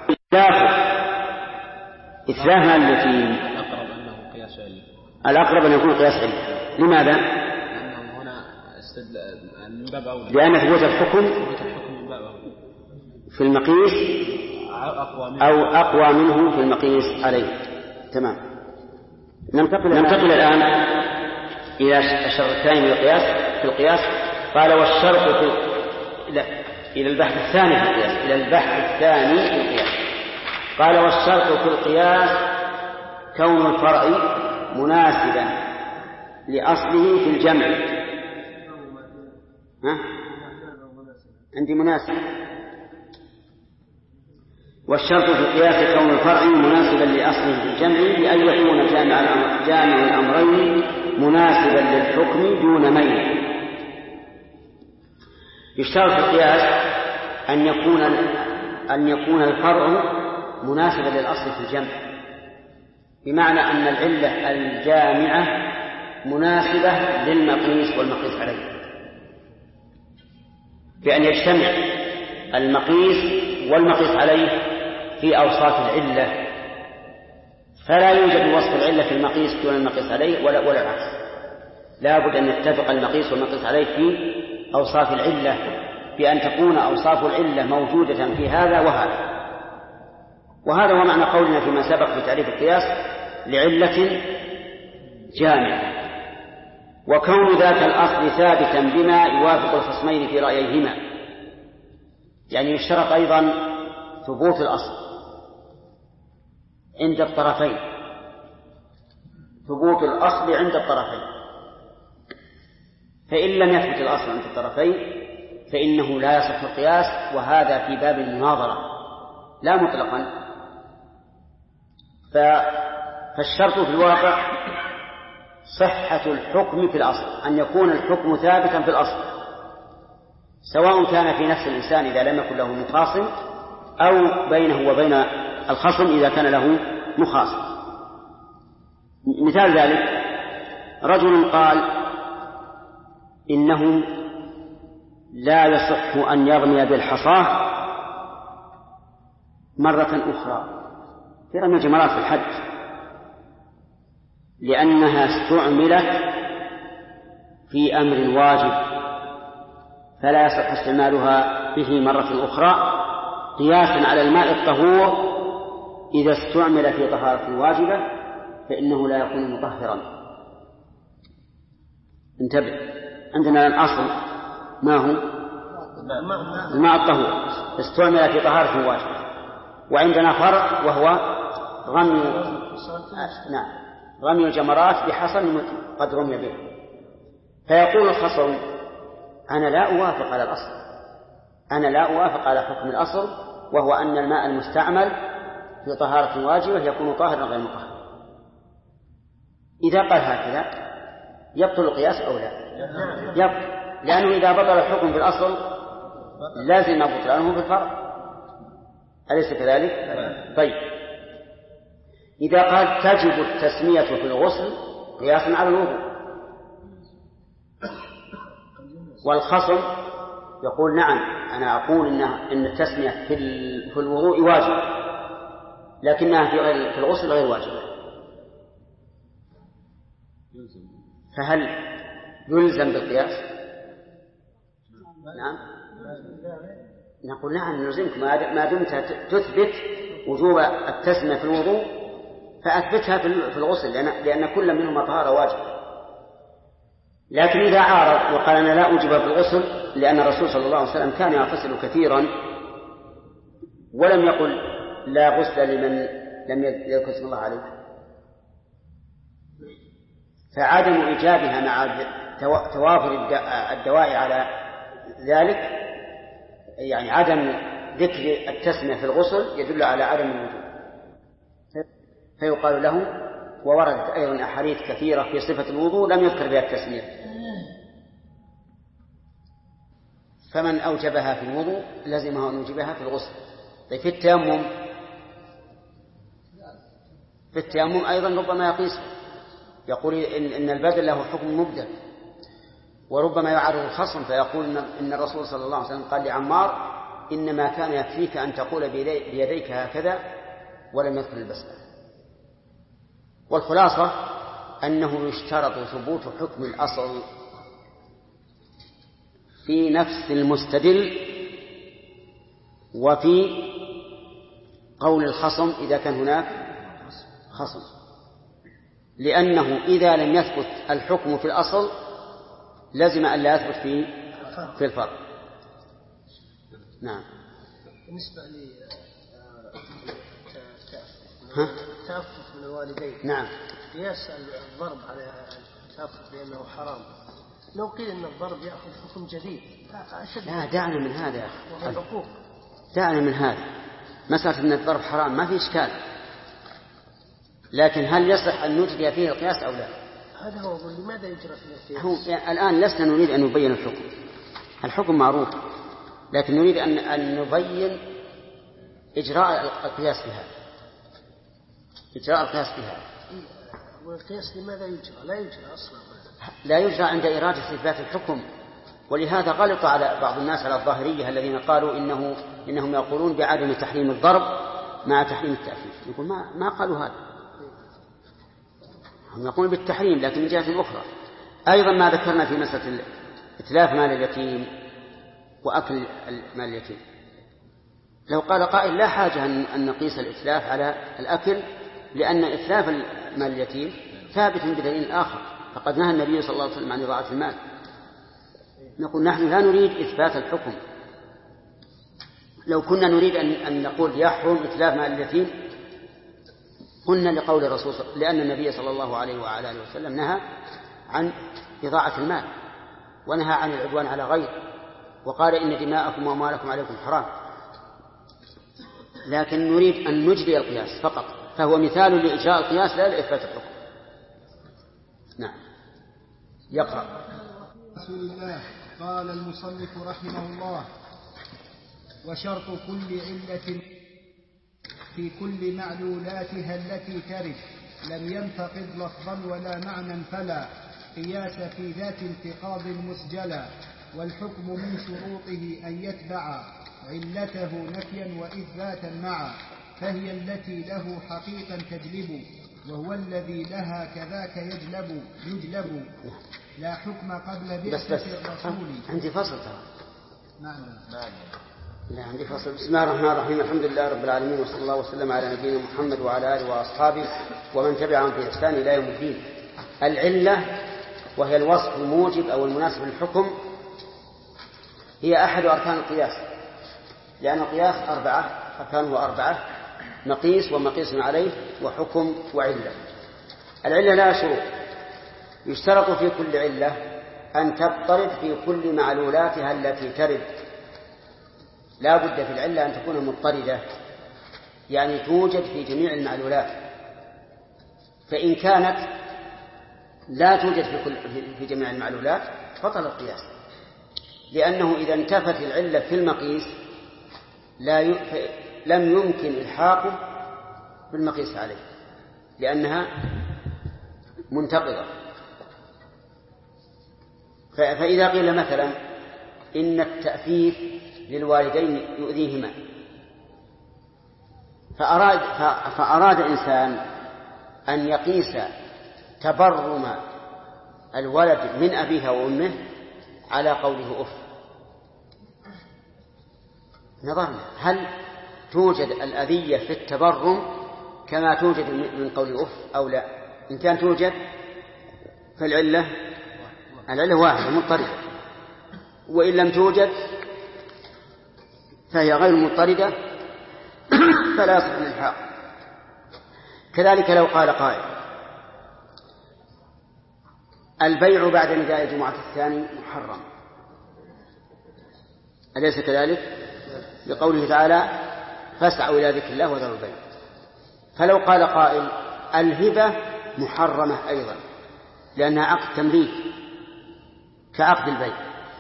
إتلاف اليتيم الأقرب أنه قياس علة. الأقرب أن يكون قياس علة. لماذا؟ لأنه هنا من باب أولى، لأن ثبوت الحكم من باب أولى في المقيس أو أقوى منه في المقيس عليه. تمام. ننتقل الآن إلى الشرط الثاني من القياس في القياس. قال والشرط إلى البحث الثاني في القياس، إلى البحث الثاني في القياس. قال والشرط في القياس كون الفرع مناسبا لأصله في الجمع. ها؟ عندي مناسب. والشرط في القياس كون الفرع مناسبا لأصله في الجمع بأن يكون جامع الأمرين مناسبا للحكم دون ميل. يشترط في القياس أن يكون الفرع مناسبا للأصل في الجمع، بمعنى أن العلة الجامعة مناسبة للمقيس والمقيس عليه، بأن يجتمع المقيس والمقيس عليه في أوصاف العلة، فلا يوجد وصف العلة في المقيس دون المقيس عليه ولا العكس. لا بد أن يتفق المقيس والمقيس عليه في أوصاف العلة، بأن تكون أوصاف العلة موجودة في هذا وهذا. وهذا هو معنى قولنا فيما سبق في تعريف القياس لعلة جامعة. وكون ذات الأصل ثابتا بما يوافق الخصمين في رأيهما، يعني يشترط أيضا ثبوت الأصل عند الطرفين، ثبوت الأصل عند الطرفين. فإن لم يثبت الأصل عند الطرفين فإنه لا يصح القياس، وهذا في باب المناظرة لا مطلقا. فالشرط في الواقع صحة الحكم في الأصل، أن يكون الحكم ثابتا في الأصل، سواء كان في نفس الإنسان إذا لم يكن له مخاصم، أو بينه وبين الخصم إذا كان له مخاصم. مثال ذلك رجل قال إنه لا يصح أن يرمي بالحصاة مرة أخرى في رمي الجمرات في الحج، لأنها استعملت في أمر واجب فلا يصح استعمالها به مرة أخرى، قياسا على الماء الطهور إذا استعمل في طهارة واجبة فإنه لا يكون مطهرا. انتبه، عندنا الأصل ما هو الماء الطهور استعمل في طهارة واجبة، وعندنا فرع وهو رمي الجمرات بحصى قد رمي به. فيقول الخصم أنا لا أوافق على الأصل، أنا لا أوافق على حكم الأصل، وهو أن الماء المستعمل في طهارة واجبة يكون طاهرا غير مطهر. إذا قال هكذا يبطل القياس أو لا؟ يبطل، لأنه إذا بطل الحكم في الأصل لازم بطلانه في الفرع، أليس كذلك؟ طيب، إذا قال تجب التسمية في الغسل قياسا على الوضوء، والخصم يقول نعم أنا أقول إن التسمية في الوضوء واجب، لكنها في الغسل غير واجبة. فهل يلزم بالقياس؟ نعم نقول نعم نلزمك ما دمت تثبت وجوب التسمية في الوضوء فأثبتها في الغسل، لأن كل منهما طهارة واجبة. لكن إذا عارض وقال أنا لا أوجبها في الغسل لأن الرسول صلى الله عليه وسلم كان يغتسل كثيرا ولم يقل لا غسل لمن لم يذكر اسم الله عليه، فعدم إيجابها مع توافر الدواء على ذلك، يعني عدم ذكر التسمية في الغسل يدل على عدم الوجوب، فيقال له ووردت أيضا أحاديث كثيرة في صفة الوضوء لم يذكر بها التسمية، فمن أوجبها في الوضوء لزمه أن يوجبها في الغسل. طيب في التيمم أيضا ربما يقيس، يقول إن البدل له حكم مبدل، وربما يعرض الخصم فيقول إن الرسول صلى الله عليه وسلم قال لعمار إنما كان يكفيك أن تقول بيديك هكذا ولم يذكر البسملة. والخلاصة أنه يشترط ثبوت حكم الأصل في نفس المستدل وفي قول الخصم إذا كان هناك خصم، لأنه إذا لم يثبت الحكم في الأصل لازم أن لا يثبت في الفرع. نعم. بالنسبة للتأفف من الوالدين، نعم، قياس الضرب على التأفف بأنه حرام، لو قيل أن الضرب يأخذ حكم جديد لا دعنا من هذا يا أخي، العقوق دعنا من هذا. مسألة أن الضرب حرام ما في إشكال، لكن هل يصح أن نجري فيه القياس أو لا؟ هذا هو لماذا يجرى فيه القياس؟ يعني الآن لسنا نريد أن نبين الحكم معروف، لكن نريد أن نبين إجراء القياس بها، والقياس لماذا يجرى؟ لا يجرى أصلا، لا يجرى عند إرادة إثبات الحكم. ولهذا غلط على بعض الناس على الظاهرية الذين قالوا إنهم يقولون بعدم تحريم الضرب مع تحريم التأفيف. يقول ما قالوا هذا، هم يقولون بالتحريم لكن من جهة أخرى. أيضا ما ذكرنا في مسألة إتلاف مال اليتيم وأكل مال اليتيم، لو قال قائل لا حاجة أن نقيس الإتلاف على الأكل لأن إتلاف مال اليتيم ثابت بدليل آخر، فقد نهى النبي صلى الله عليه وسلم عن إضاعة المال. نقول نحن لا نريد إثبات الحكم، لو كنا نريد أن نقول يحرم إتلاف مال اليتيم قلنا لقول الرسول، لأن النبي صلى الله عليه وعلى آله وسلم نهى عن إضاعة المال ونهى عن العدوان على غيره وقال إن دماءكم وأموالكم عليكم حرام، لكن نريد أن نجري القياس فقط، فهو مثال لإجراء القياس لا لإثبات الحكم. نعم. يقرأ. رسول الله قال المصنف رحمه الله: وشرط كل علة في كل معلولاتها التي ترد لم ينتقض لفظا ولا معنى فلا قياس في ذات انتقاض مسجلا، والحكم من شروطه أن يتبع علته نفيا وإثباتا معا، فهي التي له حقيقا تجلب، وهو الذي لها كذاك يجلب لا حكم قبل بعثة الرسول. عندي فصل ترى. نعم. لا عندي فصل. بسم الله الرحمن الرحيم، الحمد لله رب العالمين، وصلى الله وسلم على نبينا محمد وعلى آله وأصحابه ومن تبعهم بإحسان إلى يوم الدين. العلة وهي الوصف الموجب أو المناسب للحكم هي أحد أركان القياس، لأن القياس أركانه 4: مقيس ومقيس عليه وحكم وعلة. العلة لها شروط، يشترط في كل علة أن تضطرد في كل معلولاتها التي ترد، لا بد في العلة أن تكون مضطردة، يعني توجد في جميع المعلولات، فإن كانت لا توجد في جميع المعلولات بطل القياس، لأنه إذا انتفت العلة في المقيس لم يمكن إلحاقه بالمقيس عليه، لأنها منتقضة. فإذا قيل مثلا إن التأفيف للوالدين يؤذيهما، فأراد إنسان أن يقيس تبرم الولد من أبيه وأمه على قوله أف، نظرنا هل توجد الأذية في التبرم كما توجد من قول أف أو لا؟ إن كان توجد فالعلة واحدة مضطردة، وإن لم توجد فهي غير مضطردة فلا يصح الإلحاق. كذلك لو قال قائل البيع بعد نداء الجمعة الثاني محرم، أليس كذلك؟ لقوله تعالى فاسعوا إلى ذكر الله وذروا البيع. فلو قال قائل الهبة محرمة أيضا لأنها عقد تمليك كعقد البيع،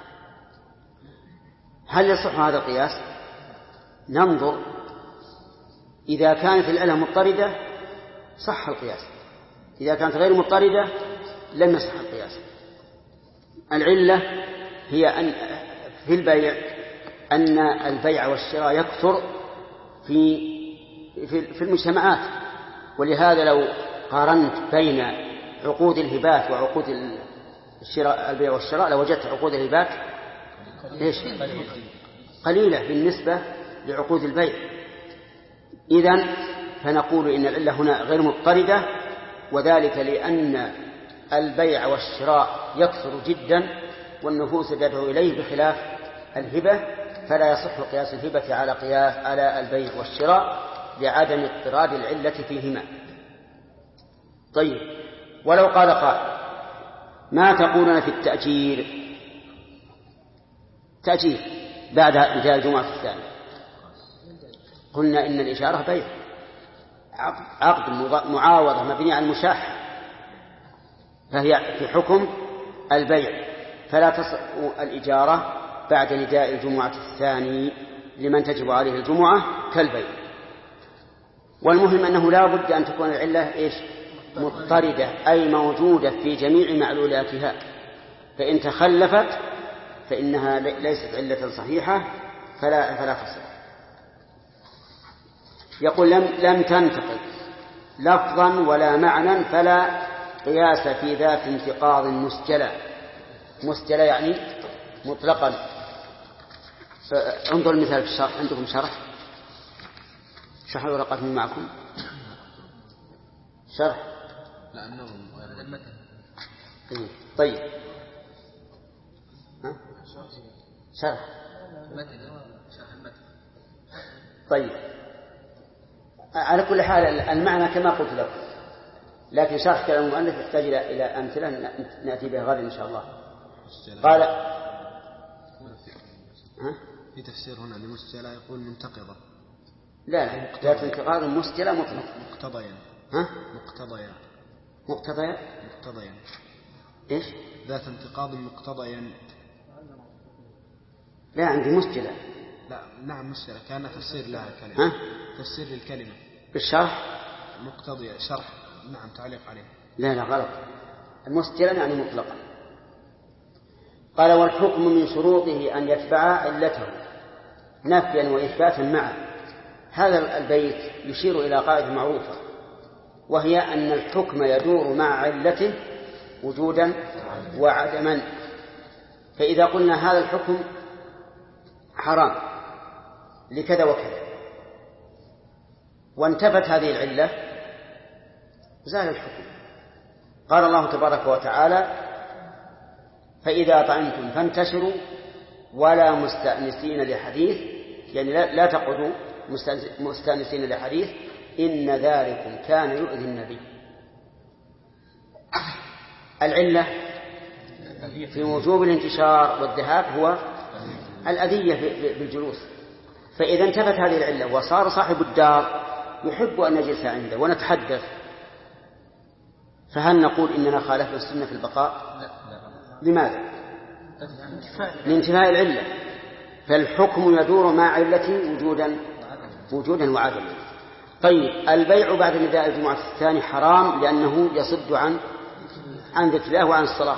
هل يصح هذا القياس؟ ننظر، إذا كانت العلة مضطردة صح القياس، إذا كانت غير مضطردة لم يصح القياس. العلة هي أن في البيع أن البيع والشراء يكثر في المجتمعات، ولهذا لو قارنت بين عقود الهبات وعقود البيع والشراء لوجدت عقود الهبات قليلة بالنسبة لعقود البيع. إذن فنقول إن العلة هنا غير مضطردة، وذلك لأن البيع والشراء يكثر جدا والنفوس تدعو إليه بخلاف الهبة، فلا يصح قياس الهبة على البيع والشراء لعدم اضطراد العلة فيهما. طيب، ولو قال قائل ما تقولون في التأجير بعد نداء الجمعة الثانية؟ قلنا إن الإجارة بيع، عقد معاوضة مبني على المشاحة، فهي في حكم البيع، فلا تصح الإجارة بعد نداء الجمعة الثاني لمن تجب عليه الجمعة كالبيع. والمهم أنه لا بد أن تكون العلة مضطردة، أي موجودة في جميع معلولاتها، فإن تخلفت فإنها ليست علة صحيحة فلا تصح. يقول لم تنتقل لفظا ولا معنى فلا قياس في ذات انتقاض مسجلة يعني مطلقا. انظر المثال في الشرح، عندكم شرح الورقات من معكم شرح؟ لا النظم المتن. طيب شرح المتن. طيب، على كل حال المعنى كما قلت لكم، لكن شرح كلام المؤلف يحتاج إلى أمثلة نأتي بها غدا إن شاء الله. قال في تفسير هنا لمسجلة يقول منتقضة. لا ذات انتقاض مسجلة مطلق. مقتضيا إيش؟ ذات انتقاض مقتضيا. لا عندي مسجلة. لا نعم مسجلة كان تفسير لها كلمة. تفسير للكلمة بالشرح مقتضية شرح. نعم تعليق عليه. لا غلط، المسجلة يعني مطلقا. قال والحكم من شروطه أن يتبع علته نفيا وإثباتا معا. هذا البيت يشير إلى قاعدة معروفة، وهي أن الحكم يدور مع علته وجودا وعدما. فإذا قلنا هذا الحكم حرام لكذا وكذا وانتفت هذه العلة زال الحكم. قال الله تبارك وتعالى فإذا طعنتم فانتشروا ولا مستأنسين لحديث، يعني لا تقعدوا مستأنسين لحديث إن ذلكم كان يؤذي النبي. العلة في وجوب الانتشار والذهاب هو الأذية بالجلوس. فإذا انتفت هذه العلة وصار صاحب الدار يحب أن نجلس عنده ونتحدث، فهل نقول إننا خالفنا السنة في البقاء؟ لماذا؟ لانتفاء العلة. فالحكم يدور مع علته وجودا وعدما. طيب البيع بعد نداء الجمعة الثاني حرام لأنه يصد عن ذكر الله وعن الصلاة،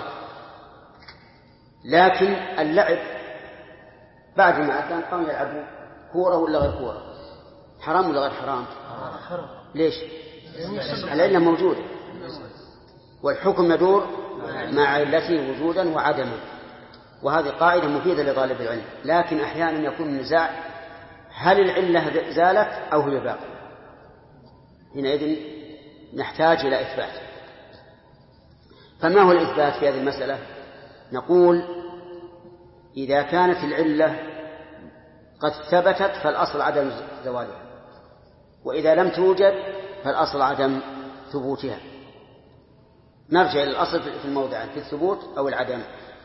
لكن اللعب بعد ما أذن قاموا يلعبوا كورة ولا غير كورة حرام ولا غير حرام؟ ليش؟ العلة موجودة والحكم يدور مع علته وجودا وعدما، وهذه قاعدة مفيدة لطالب العلم. لكن أحيانا يكون النزاع هل العلة زالت أو هي باقية، حينئذ نحتاج إلى إثبات. فما هو الإثبات في هذه المسألة؟ نقول إذا كانت العلة قد ثبتت فالأصل عدم زوالها، وإذا لم توجد فالأصل عدم ثبوتها. نرجع إلى الأصل في الموضع في الثبوت أو العدم.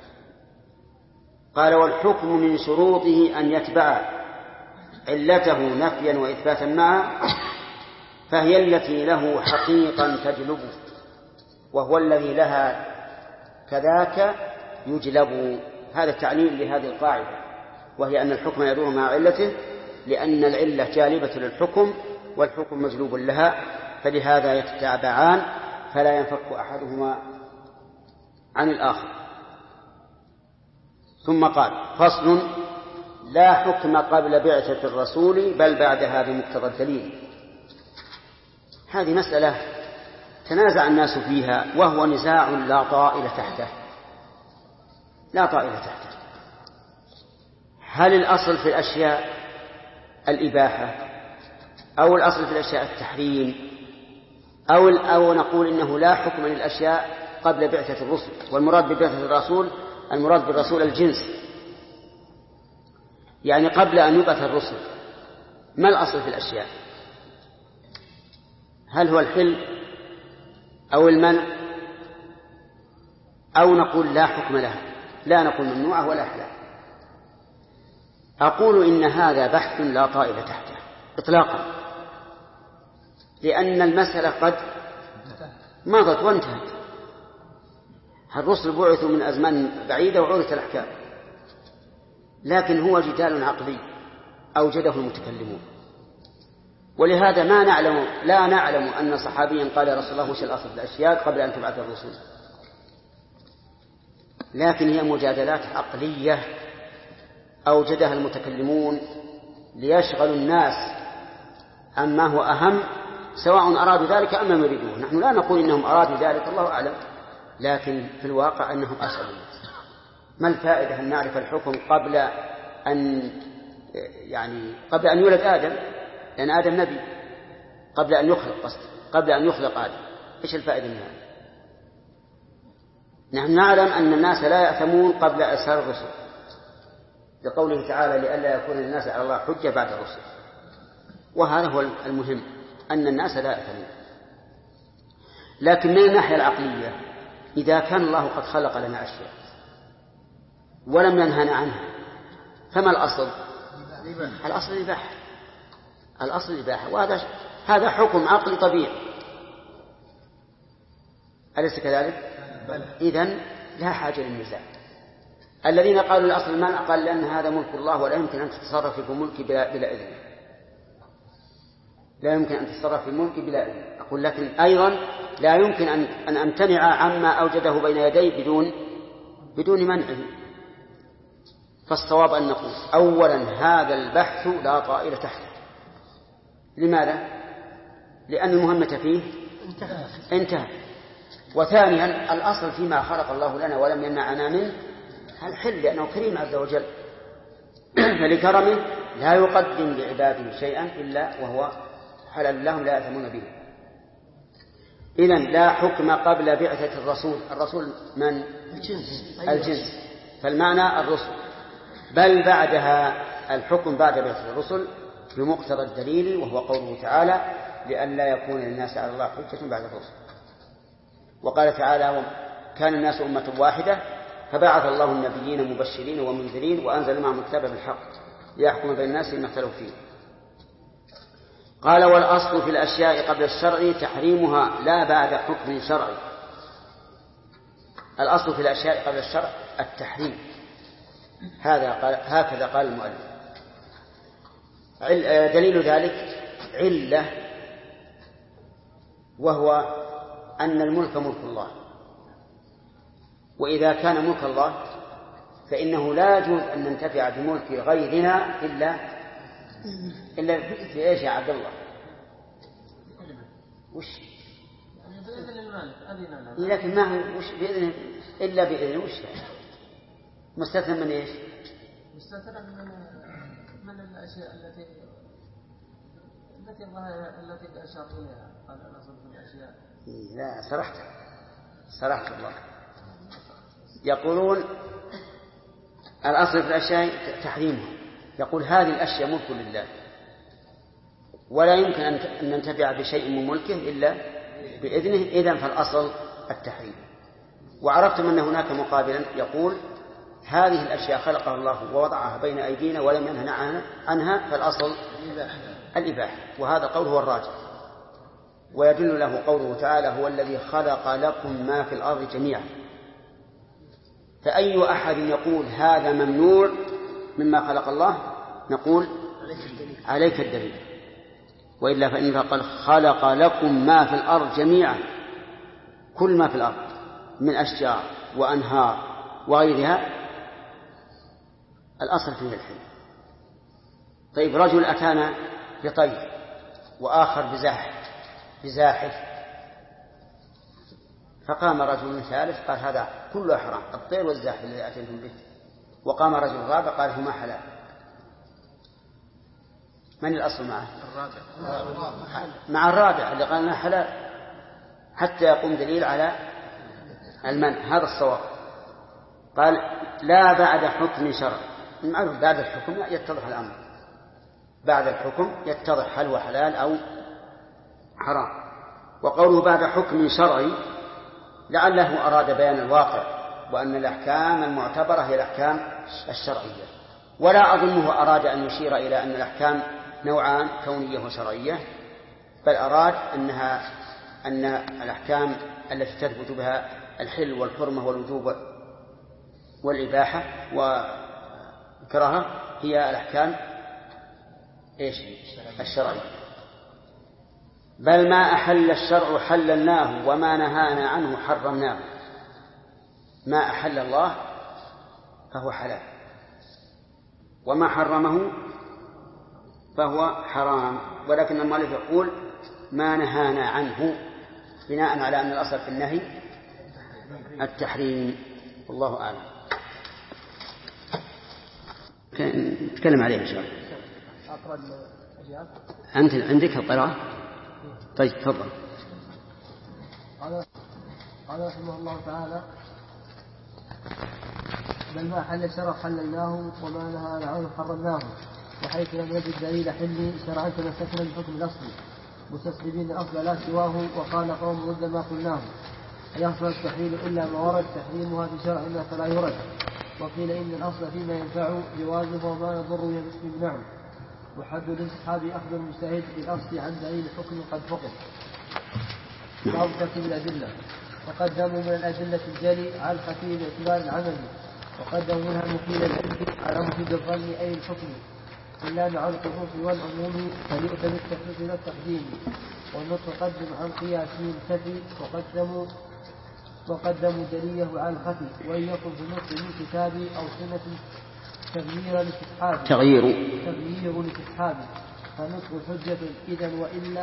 قال والحكم من شروطه أن يتبع علته نفيا وإثباتا معا، فهي التي له حقيقا تجلبه، وهو الذي لها كذاك يجلب. هذا تعليل لهذه القاعدة، وهي أن الحكم يدور مع علته، لأن العلة جالبة للحكم والحكم مجلوب لها، فلهذا يتتابعان فلا ينفك أحدهما عن الآخر. ثم قال فصل لا حكم قبل بعثة الرسول بل بعدها بمقتضى الدليل. هذه مسألة تنازع الناس فيها، وهو نزاع لا طائل تحته، لا طائل تحته. هل الأصل في الأشياء الإباحة أو الأصل في الأشياء التحريم، أو نقول إنه لا حكم للأشياء قبل بعثة الرسل، والمراد ببعثة الرسول المراد بالرسول الجنس، يعني قبل أن يبعث الرسل. ما الأصل في الأشياء؟ هل هو الحل أو المنع، أو نقول لا حكم لها، لا نقول ممنوعة ولا حلال؟ أقول إن هذا بحث لا طائل تحته إطلاقا، لأن المسألة قد مضت وانتهت. الرسل بعثوا من أزمان بعيدة وعرفت الأحكام، لكن هو جدال عقلي أوجده المتكلمون. ولهذا لا نعلم أن صحابيا قال يا رسول الله وش الأصل في الأشياء قبل أن تبعث الرسل، لكن هي مجادلات عقلية أوجدها المتكلمون ليشغلوا الناس عما هو أهم، سواء أرادوا ذلك أم لم يريدوه. نحن لا نقول إنهم أرادوا ذلك، الله أعلم، لكن في الواقع أنهم أسألوا الناس. ما الفائدة أن نعرف الحكم قبل أن يولد آدم، لأن آدم نبي، قبل أن يخلق آدم، إيش الفائدة من هذا؟ نحن نعلم أن الناس لا يأثمون قبل إرسال الرسل، لقوله تعالى لئلا يكون الناس على الله حجة بعد الرسل، وهذا هو المهم، أن الناس لا يأثمون. لكن من الناحية العقلية إذا كان الله قد خلق لنا أشياء ولم ينهنا عنها، فما الأصل؟ الأصل الإباحة، وهذا حكم عقلي طبيعي، أليس كذلك؟ إذن لا حاجة للنزاع. الذين قالوا الأصل المنع قال لأن هذا ملك الله ولا يمكن أن تتصرف في ملك بلا إذن، لا يمكن أن تتصرف في الملك بلا إذن. أقول لكن أيضا لا يمكن أن أمتنع عما أوجده بين يدي بدون منعه. فالصواب أن نقول أولا هذا البحث لا طائل تحته. لماذا؟ لأن المهمة فيه انتهى. وثانيا الأصل فيما خلق الله لنا ولم يمنعنا منه الحل، لأنه كريم عز وجل، فلكرمه لا يقدم لعباده شيئا إلا وهو حلال لهم لا يأثمون به. إذن لا حكم قبل بعثة الرسول من؟ الجنس، فالمعنى الرسل، بل بعدها الحكم بعد بعثة الرسل بمقتضى الدليل، وهو قوله تعالى لئلا يكون للناس على الله حجة بعد الرسل. وقال تعالى كان الناس أمة واحدة فبعث الله النبيين مبشرين ومنذرين وأنزل معهم الكتاب بالحق ليحكم بين الناس فيما اختلفوا فيه. قال والأصل في الأشياء قبل الشرع تحريمها لا بعد حكم شرعي. الأصل في الأشياء قبل الشرع التحريم، هكذا قال المؤلف. دليل ذلك علة وهو أن الملك ملك الله، وإذا كان ملك الله فإنه لا يجوز أن ننتفع بملك غيرنا إلا بإيش يا عبد الله؟ وش؟ بإذن المالك أذن له. لكن ما هو وش بإذن إلا بإذن وش يعني؟ مستثنى من إيش؟ مستثنى من الأشياء التي أشار إليها قال الأصل في الأشياء. لا صرحت الله. يقولون الأصل في الأشياء تحريمها، يقول هذه الأشياء ملك لله ولا يمكن أن ننتفع بشيء من ملكه إلا بإذنه، إذن فالأصل التحريم. وعرفتم أن هناك مقابلا يقول هذه الأشياء خلقها الله ووضعها بين أيدينا ولم ينهنا عنها فالأصل الإباحة، وهذا قول هو الراجح. ويدل له قوله تعالى هو الذي خلق لكم ما في الأرض جميعا. فأي أحد يقول هذا ممنوع مما خلق الله نقول عليك الدليل، وإلا فإنه قال خلق لكم ما في الأرض جميعا، كل ما في الأرض من أشجار وأنهار وغيرها الأصل فيه الحل. طيب رجل أتانا بطير وآخر بزاحف، فقام رجل ثالث قال هذا كله حرام، الطير والزاحف الذي أتيتم به. وقام رجل رابع قال هما حلال. من الأصل معه؟ مع الرابع اللي قال لنا حلال حتى يقوم دليل على المنع. هذا الصواب. قال لا بعد حكم شرعي. المعروف بعد الحكم يتضح الأمر، بعد الحكم يتضح هل هو حلال أو حرام. وقوله بعد حكم شرعي لعله أراد بيان الواقع، وأن الأحكام المعتبرة هي الأحكام الشرعية، ولا أظنه أراد أن يشير إلى أن الأحكام نوعان كونية وشرعية، بل أراد أن الأحكام التي تثبت بها الحل والحرمة والوجوب والإباحة والكراهة هي الأحكام الشرعية. بل ما أحل الشرع حللناه وما نهانا عنه حرمناه. ما أحل الله فهو حلال، وما حرمه فهو حرام. ولكن المؤلف يقول ما نهانا عنه بناء على أن الأصل في النهي التحريم. والله أعلم. نتكلم عليه إن شاء الله. أنت عندك القراءة؟ طيب تفضل. قال رحمه الله تعالى بل ما حل الشرع حللناه وما نهى عنه حرمناه، وحيث لم يجد دليل حل شرعا تمسكنا بالحكم الأصلي مستسلمين الأصل لا سواه. وقال قوم ضد ما قلناه يحصل التحليل إلا ما ورد تحريمها في شرعنا فلا يرد. وقيل إن الأصل فيما ينفع جوازه وما يضر يمنعه، وحد الاستصحاب أخذ المجتهد بالأصل عن دليل حكم قد فقد. باب ترتيب الأدلة. وقدموا من الأدلة الجلي على الخفي باعتبار العمل، وقدموا منها المفيد العلم على مفيد الظن أي الحكم، إلا مع الخصوص والعموم فليؤتى بالتخصيص والتقديم. والنص قدم عن قياس الكفي وقدموا دليله على الخفي، وإن يكن في النص من كتاب أو سنة تغيير لاستصحابه فنطق حجة إذا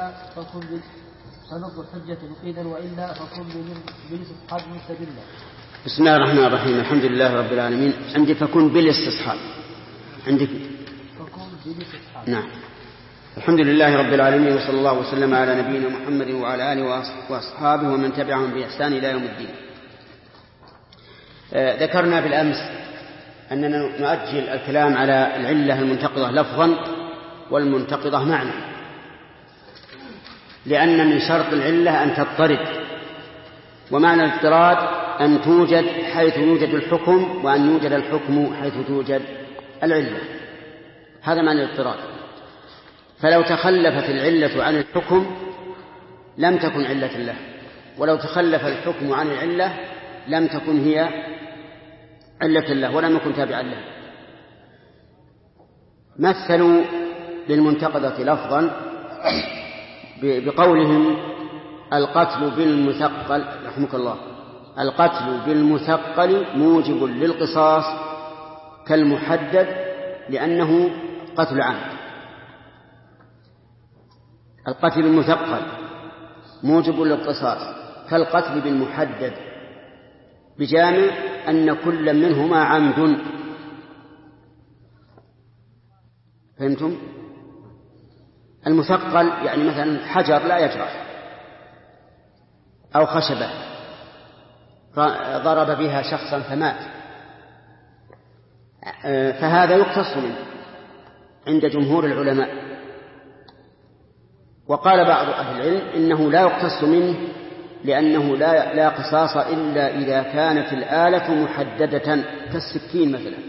وإلا فكن بالاستصحاب مستدلا. بسم الله الرحمن الرحيم. الحمد لله رب العالمين. عندي فكن بالاستصحاب. عندك فكن بالاستصحاب. نعم. الحمد لله رب العالمين، وصلى الله وسلم على نبينا محمد وعلى آله وأصحابه ومن تبعهم بإحسان إلى يوم الدين. ذكرنا بالأمس أننا نؤجل الكلام على العلة المنتقضة لفظا والمنتقضة معنى، لأن من شرط العلة أن تضطرد، ومعنى الاضطراد أن توجد حيث يوجد الحكم، وأن يوجد الحكم حيث توجد العلة. هذا معنى الاضطراد. فلو تخلفت العلة عن الحكم لم تكن علة له، ولو تخلف الحكم عن العلة لم تكن هي علة له ولم يكن تابعا له. مثلوا للمنتقدة لفظا بقولهم القتل بالمثقل رحمك الله، القتل بالمثقل موجب للقصاص كالمحدد لأنه قتل عمد. القتل بالمثقل موجب للقصاص كالقتل بالمحدد، بجامع أن كل منهما عمد. فهمتم؟ المثقل يعني مثلا حجر لا يجرح، أو خشبة ضرب بها شخصا فمات، فهذا يقتص منه عند جمهور العلماء. وقال بعض أهل العلم إنه لا يقتص منه لأنه لا قصاص إلا إذا كانت الآلة محددة كالسكين مثلا.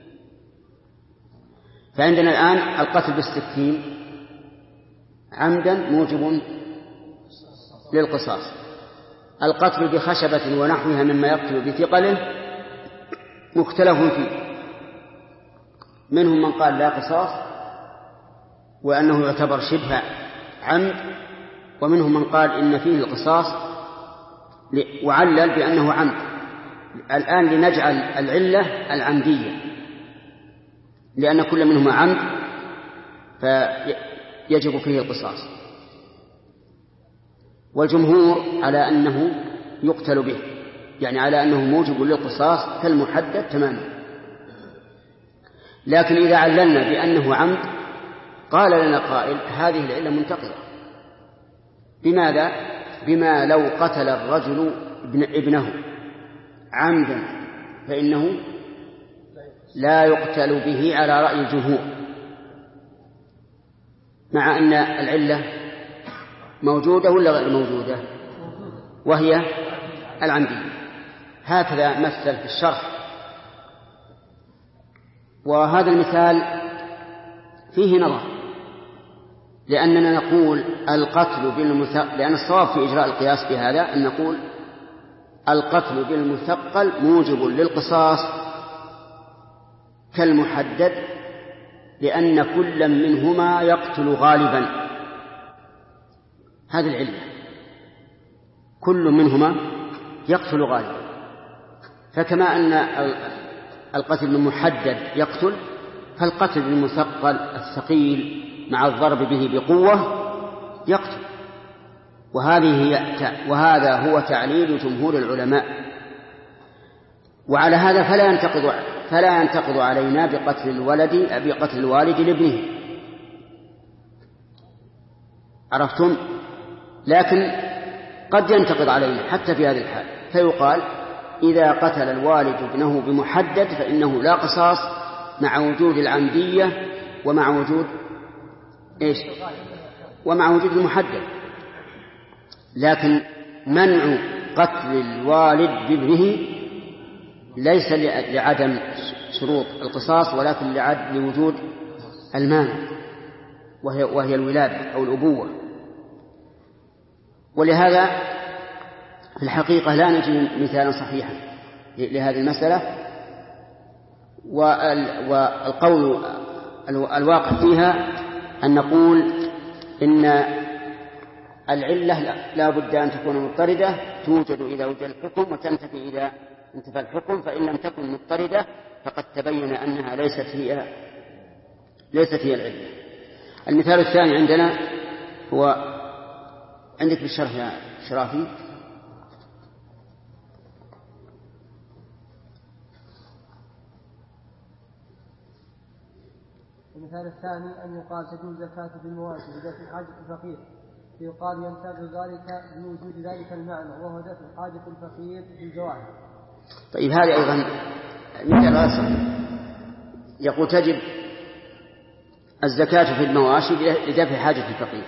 فعندنا الآن القتل بالسكين عمدا موجب للقصاص. القتل بخشبة ونحوها مما يقتل بثقله مختلف فيه، منهم من قال لا قصاص وأنه يعتبر شبه عمد، ومنهم من قال إن فيه القصاص وعلل بأنه عمد. الآن لنجعل العلة العمدية لأن كل منهما عمد فيجب فيه القصاص، والجمهور على أنه يقتل به، يعني على أنه موجب للقصاص كالمحدد تماما. لكن إذا عللنا بأنه عمد قال لنا قائل هذه العلة منتقضة. بماذا؟ بما لو قتل الرجل ابنه عمدا فإنه لا يقتل به على رأي الجمهور، مع أن العلة موجودة ولا غير موجودة، وهي العمدية. هكذا مثل في الشرح. وهذا المثال فيه نظر، لأننا نقول القتل بالمثقل، لأن الصواب في إجراء القياس بهذا أن نقول القتل بالمثقل موجب للقصاص كالمحدد لأن كل منهما يقتل غالبا. هذه العلة، كل منهما يقتل غالبا. فكما أن القتل بالمحدد يقتل، فالقتل بالمثقل الثقيل مع الضرب به بقوة يقتل. وهذا هو تعليل جمهور العلماء. وعلى هذا فلا ينتقض علينا بقتل الوالد لابنه. عرفتم؟ لكن قد ينتقض علينا حتى في هذه الحال، فيقال إذا قتل الوالد ابنه بمحدد فإنه لا قصاص مع وجود العمدية ومع وجود ومع وجود المحدد. لكن منع قتل الوالد بابنه ليس لعدم شروط القصاص، ولكن لوجود المانع وهي الولادة أو الأبوة. ولهذا في الحقيقة لا نجد مثالا صحيحا لهذه المسألة، والقول الواقع فيها أن نقول إن العلة لا بد أن تكون مضطردة، توجد إذا وجد الحكم وتنتفي إذا انتفى الحكم، فإن لم تكن مضطردة فقد تبين أنها ليست هي العلة. المثال الثاني عندنا هو عندك بالشرح يا شرافي. المثال الثاني أن يقال تجوز زكاة بالمواشي بدفع حاجة الفقير، فيقال ينتفع ذلك بوجود ذلك المعنى وهو دفع حاجة الفقير بالجواهر. طيب هذا أيضا مثال آخر يقول تجب الزكاة في المواشي لدفع حاجة الفقير،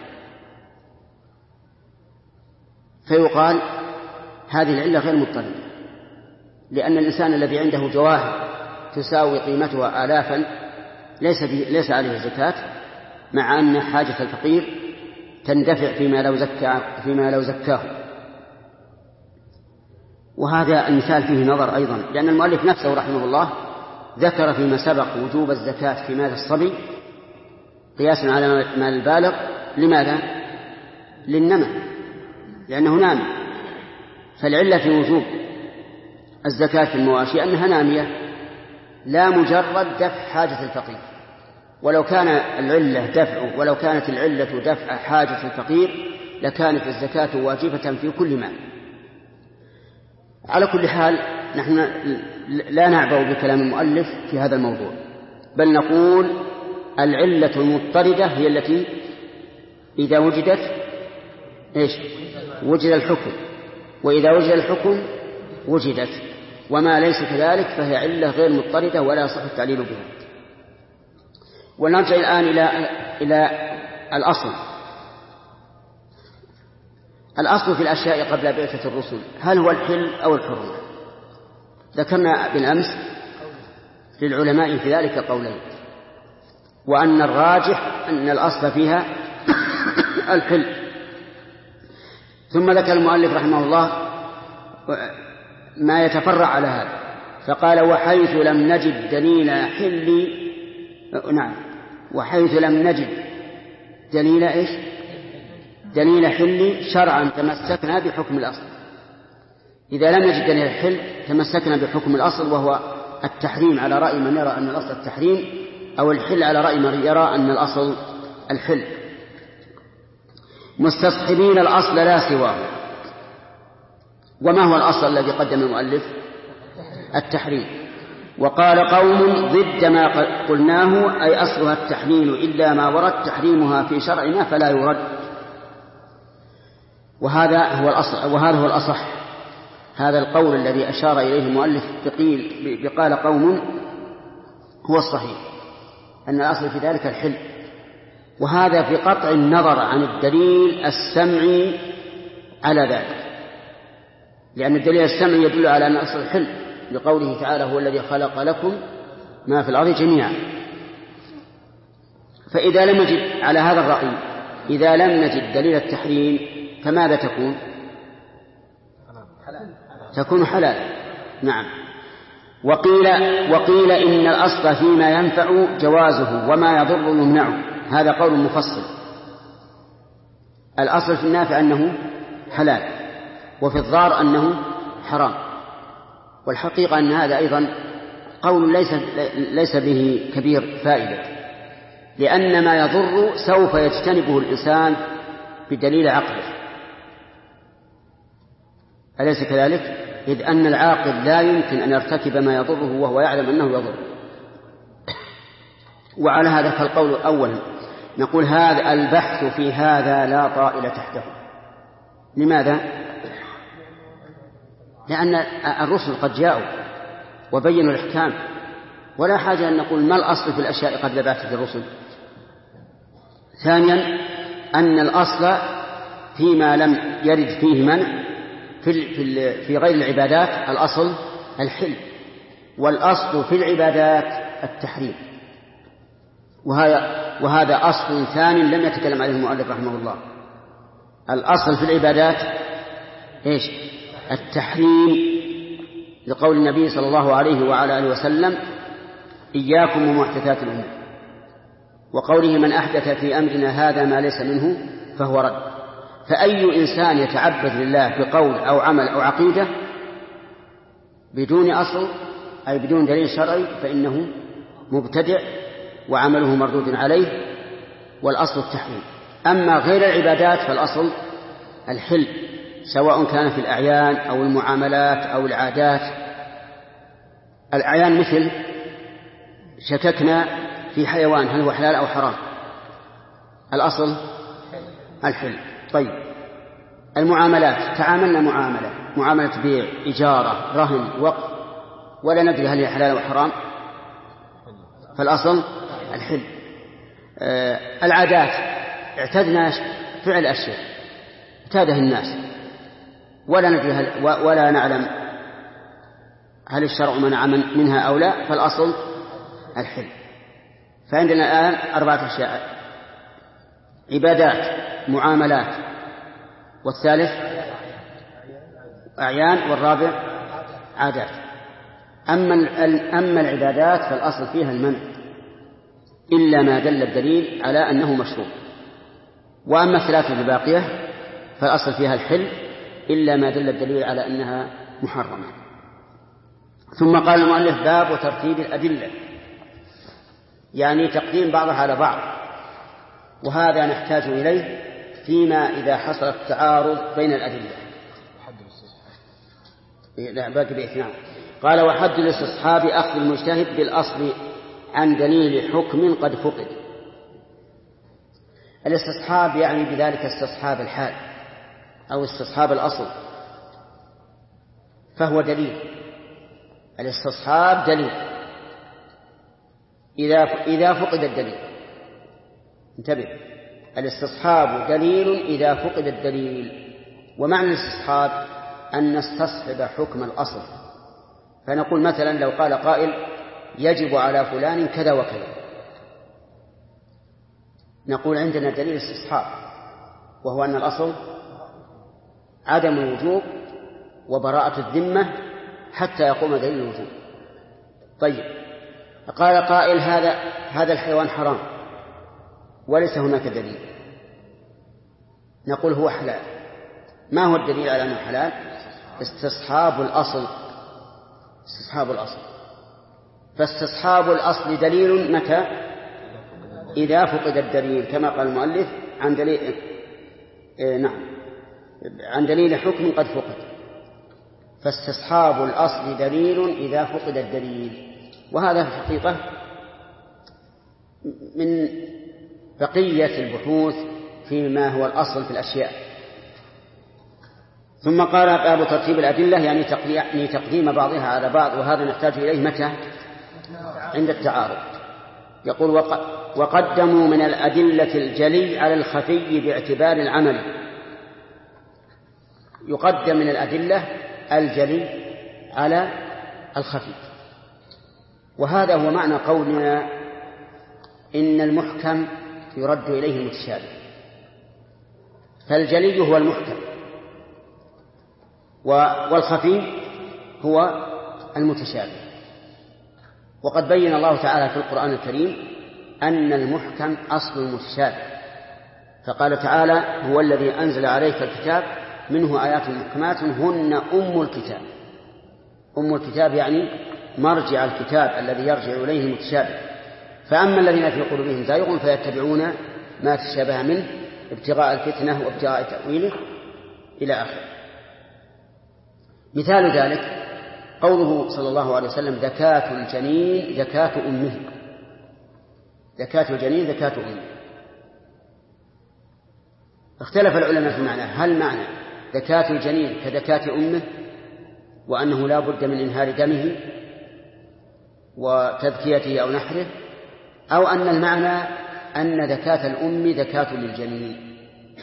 فيقال هذه العلة غير مضطردة، لأن الإنسان الذي عنده جواهر تساوي قيمتها آلافا ليس عليه زكاة، مع أن حاجة الفقير تندفع فيما لو زكاه. وهذا المثال فيه نظر أيضا، لأن المؤلف نفسه رحمه الله ذكر فيما سبق وجوب الزكاة في مال الصبي قياسا على مال البالغ. لماذا؟ للنمى، لأنه نامي. فالعلة في وجوب الزكاة في المواشي أنها نامية لا مجرد دفع حاجة الفقير. ولو كانت العلة دفع حاجة الفقير لكانت الزكاة واجبة في كل مال. على كل حال نحن لا نعبأ بكلام المؤلف في هذا الموضوع، بل نقول العلة المضطردة هي التي إذا وجدت وجد الحكم، وإذا وجد الحكم وجدت، وما ليس كذلك فهي علة غير مضطردة ولا يصح التعليل بها. ونرجع الآن إلى الأصل في الأشياء قبل بعثة الرسل هل هو الحل أو الحرمة؟ ذكرنا بالأمس للعلماء في ذلك قولين، وأن الراجح أن الأصل فيها الحل. ثم ذكر المؤلف رحمه الله ما يتفرع على هذا، فقال وحيث لم نجد دليل حل شرعا تمسكنا بحكم الأصل. إذا لم نجد دليل الحل تمسكنا بحكم الأصل، وهو التحريم على رأي من يرى أن الأصل التحريم، أو الحل على رأي من يرى أن الأصل الحل، مستصحبين الأصل لا سواه. وما هو الأصل الذي قدم المؤلف؟ التحريم. وقال قوم ضد ما قلناه أي أصلها التحليل إلا ما ورد تحريمها في شرعنا فلا يرد. وهذا هو الأصح. هذا القول الذي أشار إليه المؤلف بقال قوم هو الصحيح، أن الأصل في ذلك الحل، وهذا في قطع النظر عن الدليل السمعي على ذلك، لأن الدليل السمعي يدل على أن أصل الحل لقوله تعالى هو الذي خلق لكم ما في الأرض جميعا. فإذا لم نجد على هذا الرأي، إذا لم نجد دليل التحريم فماذا تكون حلال. نعم. وقيل إن الأصل فيما ينفع جوازه وما يضر يمنعه. هذا قول مفصل. الأصل في النافع أنه حلال، وفي الضار أنه حرام. والحقيقة أن هذا أيضا قول ليس به كبير فائدة، لأن ما يضر سوف يجتنبه الإنسان بدليل عقله، أليس كذلك؟ إذ أن العاقل لا يمكن أن يرتكب ما يضره وهو يعلم أنه يضر. وعلى هذا فالقول أولا نقول هذا البحث في هذا لا طائل تحته. لماذا؟ لأن الرسل قد جاءوا وبينوا الأحكام، ولا حاجة أن نقول ما الأصل في الأشياء قبل بعثة الرسل. ثانيا أن الأصل فيما لم يرد فيه منع في غير العبادات الأصل الحل، والأصل في العبادات التحريم. وهذا أصل ثاني لم يتكلم عليه المؤلف رحمه الله. الأصل في العبادات التحريم، لقول النبي صلى الله عليه وعلى آله وسلم إياكم ومحدثات الأمور، وقوله من أحدث في أمرنا هذا ما ليس منه فهو رد. فأي إنسان يتعبد لله بقول أو عمل أو عقيدة بدون أصل أي بدون دليل شرعي فإنه مبتدع وعمله مردود عليه، والأصل التحريم. أما غير العبادات فالأصل الحل، سواء كان في الأعيان أو المعاملات أو العادات. الأعيان مثل شككنا في حيوان هل هو حلال أو حرام، الأصل الحل. طيب المعاملات، تعاملنا معاملة بيع، إجارة، رهن، وقف، ولا ندري هل هي حلال أو حرام، فالأصل الحل. العادات، اعتدنا فعل أشياء اعتاده الناس ولا ندري ولا نعلم هل الشرع منع منها أو لا، فالأصل الحل. فعندنا الآن 4 أشياء: عبادات، معاملات، والثالث أعيان، والرابع عادات. أما العبادات فالأصل فيها المنع إلا ما دل الدليل على أنه مشروع. وأما الثلاثة الباقية فالأصل فيها الحل إلا ما دل الدليل على أنها محرمة. ثم قال المؤلف باب وترتيب الأدلة، يعني تقديم بعضها على بعض، وهذا نحتاج إليه فيما إذا حصل التعارض بين الأدلة. لا باقي بإثنان. قال وحد الاستصحاب أخذ المجتهد بالأصل عن دليل حكم قد فقد. الاستصحاب يعني بذلك استصحاب الحال أو استصحاب الأصل، فهو دليل. الاستصحاب دليل إذا فقد الدليل. انتبه، الاستصحاب دليل إذا فقد الدليل. ومعنى الاستصحاب أن نستصحب حكم الأصل، فنقول مثلا لو قال قائل يجب على فلان كذا وكذا، نقول عندنا دليل استصحاب، وهو أن الأصل عدم الوجوب وبراءة الذمة حتى يقوم دليل الوجوب. طيب، قال قائل هذا الحيوان حرام وليس هناك دليل، نقول هو حلال. ما هو الدليل على أنه حلال؟ استصحاب الأصل. استصحاب الأصل. فاستصحاب الأصل دليل متى؟ إذا فقد الدليل، كما قال المؤلف عن دليل عن دليل حكم قد فقد. فاستصحاب الأصل دليل إذا فقد الدليل. وهذا في الحقيقة من بقية البحوث فيما هو الأصل في الأشياء. ثم قال باب ترتيب الأدلة، يعني تقديم بعضها على بعض، وهذا نحتاج إليه متى؟ عند التعارض. يقول وقدموا من الأدلة الجلي على الخفي باعتبار العمل. يقدم من الأدلة الجلي على الخفي، وهذا هو معنى قولنا إن المحكم يرد إليه المتشابه. فالجلي هو المحكم والخفي هو المتشابه. وقد بين الله تعالى في القرآن الكريم أن المحكم أصل المتشابه، فقال تعالى هو الذي أنزل عليك الكتاب منه آيات محكمات هن أم الكتاب. أم الكتاب يعني مرجع الكتاب الذي يرجع إليه المتشابه. فأما الذين في قلوبهم زيغ فيتبعون ما تشابه منه ابتغاء الفتنة وابتغاء تأويله إلى آخره. مثال ذلك قوله صلى الله عليه وسلم زكاة الجنين زكاة أمه. زكاة الجنين زكاة أمه. اختلف العلماء في معنى، هل معنى زكاة الجنين كزكاة أمه وأنه لا بد من إنهار دمه وتذكيته أو نحره، أو أن المعنى أن زكاة الأم زكاة للجنين؟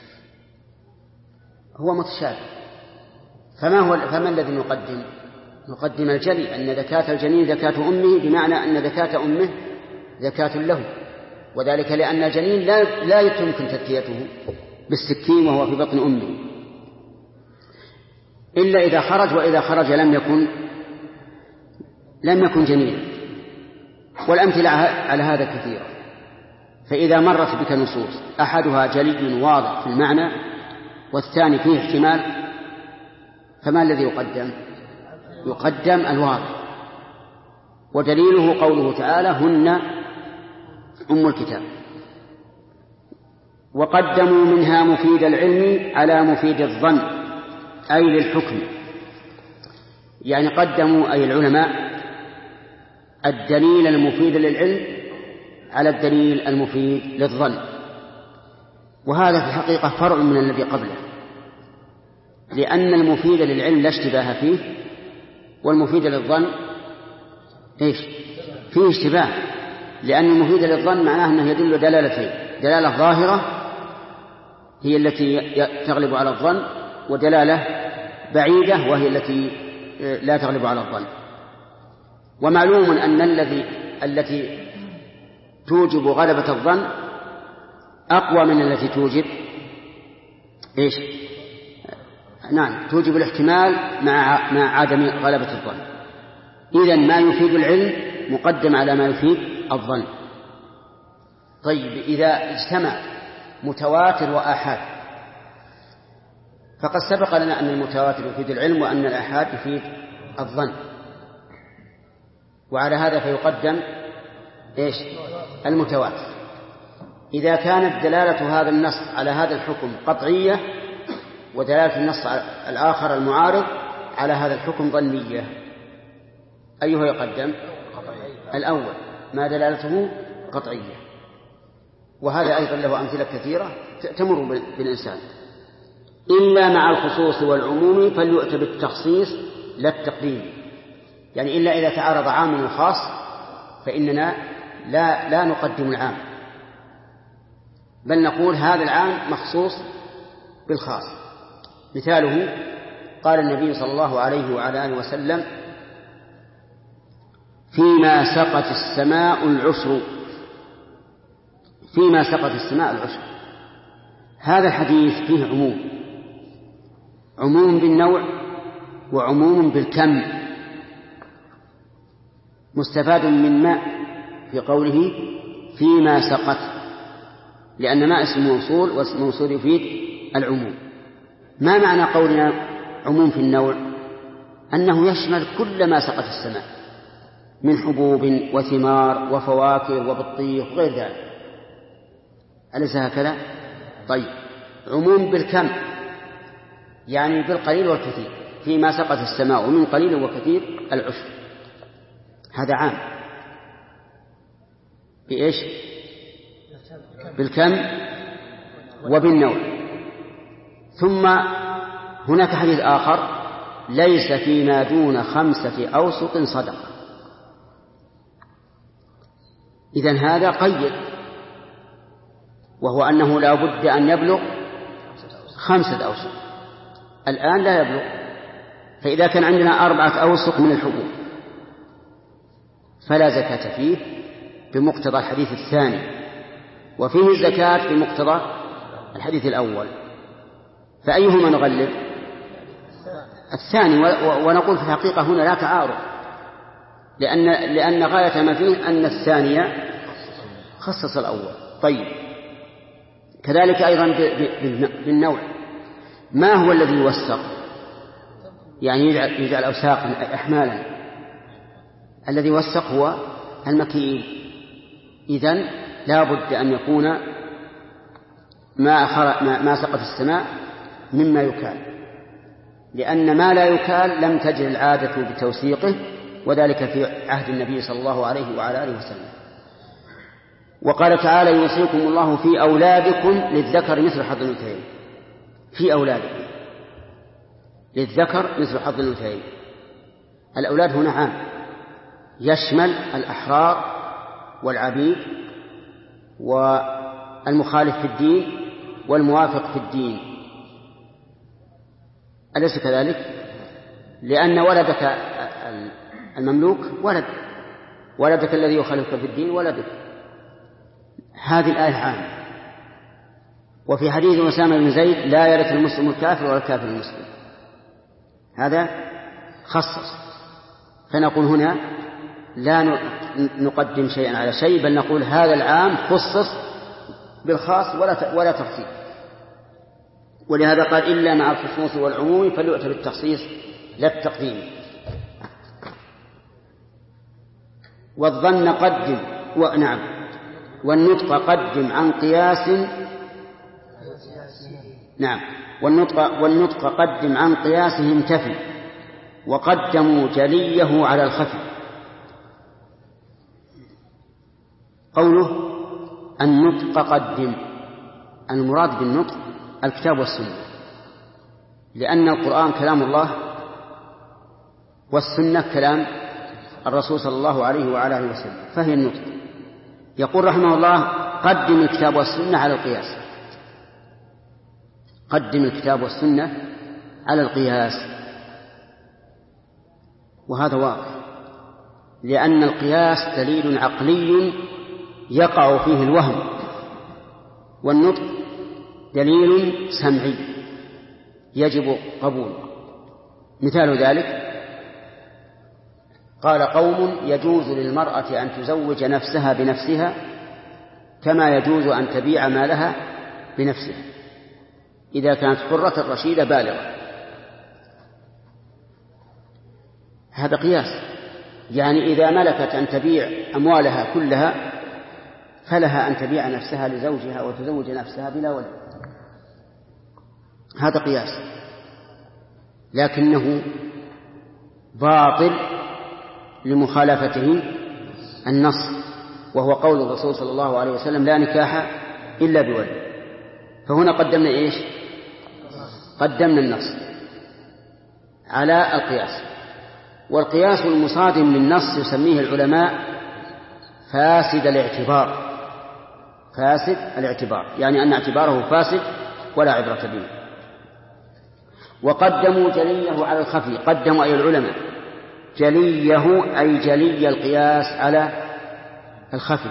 هو متشابه. فما الذي نقدم؟ نقدم الجلي، أن زكاة الجنين زكاة أمه، بمعنى أن زكاة أمه زكاة له، وذلك لأن الجنين لا يمكن تذكيته بالسكين وهو في بطن أمه إلا إذا خرج، وإذا خرج لم يكن جنينا. والأمثلة على هذا كثيرة. فإذا مرت بك نصوص أحدها جلي واضح في المعنى والثاني فيه احتمال، فما الذي يقدم؟ يقدم الواضح. ودليله قوله تعالى هن أم الكتاب. وقدموا منها مفيد العلم على مفيد الظن أي للحكم، يعني قدموا أي العلماء الدليل المفيد للعلم على الدليل المفيد للظن. وهذا في الحقيقة فرع من الذي قبله، لأن المفيد للعلم لا اشتباه فيه، والمفيد للظن فيه اشتباه، لأن المفيد للظن معناه أنه يدل دلالتين: دلالة ظاهرة هي التي تغلب على الظن، ودلالة بعيدة وهي التي لا تغلب على الظن. ومعلوم أن التي توجب غلبة الظن أقوى من التي توجب توجب الاحتمال مع عدم غلبة الظن. إذن ما يفيد العلم مقدم على ما يفيد الظن. طيب، إذا اجتمع متواتر وآحاد فقد سبق لنا أن المتواتر يفيد العلم وأن الآحاد يفيد الظن، وعلى هذا فيقدم إيش؟ المتواتر. إذا كانت دلالة هذا النص على هذا الحكم قطعية ودلالة النص الآخر المعارض على هذا الحكم ظنية، أيها يقدم؟ الأول ما دلالته قطعية. وهذا أيضا له أمثلة كثيرة تمر بالإنسان. إلا مع الخصوص والعموم فليؤت بالتخصيص لا التقديم، يعني إلا إذا تعارض عام وخاص فإننا لا نقدم العام، بل نقول هذا العام مخصوص بالخاص. مثاله قال النبي صلى الله عليه وعلى آله وسلم: فيما سقت السماء العشر، فيما سقت السماء العشر. هذا الحديث فيه عموم بالنوع وعموم بالكم، مستفاد من ماء في قوله فيما سقت، لأن ماء اسم موصول واسم موصول يفيد العموم. ما معنى قولنا عموم في النوع؟ أنه يشمل كل ما سقت السماء من حبوب وثمار وفواكه وبطيخ وغير ذلك، أليس هكذا؟ طيب، عموم بالكم يعني بالقليل والكثير، فيما سقت السماء من قليل وكثير العشر، هذا عام بإيش؟ بالكم وبالنوع. ثم هناك حديث آخر: ليس فيما دون 5 أوسق صدقة. إذن هذا قيد، وهو أنه لا بد أن يبلغ 5 أوسق، الآن لا يبلغ. فإذا كان عندنا 4 أوسق من الحبوب فلا زكاة فيه بمقتضى الحديث الثاني، وفيه الزكاة بمقتضى الحديث الأول، فأيهما نغلب؟ الثاني. ونقول في الحقيقة هنا لا تعارض، لأن غاية ما فيه أن الثانية خصص الأول. طيب، كذلك أيضا بالنوع، ما هو الذي يوثق؟ يعني يجعل أوساقا أحمالا، الذي يوثق هو المكيل. إذن لا بد أن يكون ما سقط السماء مما يكال، لأن ما لا يكال لم تجر العادة بتوثيقه، وذلك في عهد النبي صلى الله عليه وعلى آله وسلم. وقال تعالى: يوصيكم الله في أولادكم للذكر مثل حظ الأنثيين. في أولادكم للذكر مثل حظ الأنثيين. الأولاد هنا عام، يشمل الأحرار والعبيد والمخالف في الدين والموافق في الدين، أليس كذلك؟ لأن ولدك المملوك ولدك الذي يخالفك في الدين ولدك. هذه الآية عامة. وفي حديث أسامة بن زيد: لا يرث المسلم الكافر ولا الكافر المسلم، هذا خصص. فنقول هنا لا نقدم شيئا على شيء، بل نقول هذا العام خصص بالخاص ولا تخصيص. ولهذا قال: إلا مع الخصوص والعموم فليؤت بالتخصيص لا التقديم. والظن قدم والنطق قدم عن قياس. والنطق قدم عن قياسه انتفي، وقدموا جليه على الخفي. قوله النطق قدم، المراد بالنطق الكتاب والسنة، لأن القرآن كلام الله والسنة كلام الرسول صلى الله عليه وعلى آله وسلم، فهي النطق. يقول رحمه الله: قدم الكتاب والسنة على القياس. قدم الكتاب والسنة على القياس، وهذا واضح، لأن القياس دليل عقلي يقع فيه الوهم، والنطق دليل سمعي يجب قبوله. مثال ذلك: قال قوم: يجوز للمرأة أن تزوج نفسها بنفسها كما يجوز أن تبيع مالها بنفسها. إذا كانت حرة رشيدة بالغة. هذا قياس، يعني إذا ملكت أن تبيع أموالها كلها فلها أن تبيع نفسها لزوجها وتزوج نفسها بلا ولد. هذا قياس، لكنه باطل لمخالفته النص، وهو قول الرسول صلى الله عليه وسلم: لا نكاح إلا بولي. فهنا قدمنا إيش؟ قدمنا النص على القياس. والقياس المصادم للنص يسميه العلماء فاسد الاعتبار. فاسد الاعتبار يعني أن اعتباره فاسد ولا عبرة به. وقدموا جليه على الخفي. قدموا أي العلماء جليه أي جلي القياس على الخفي،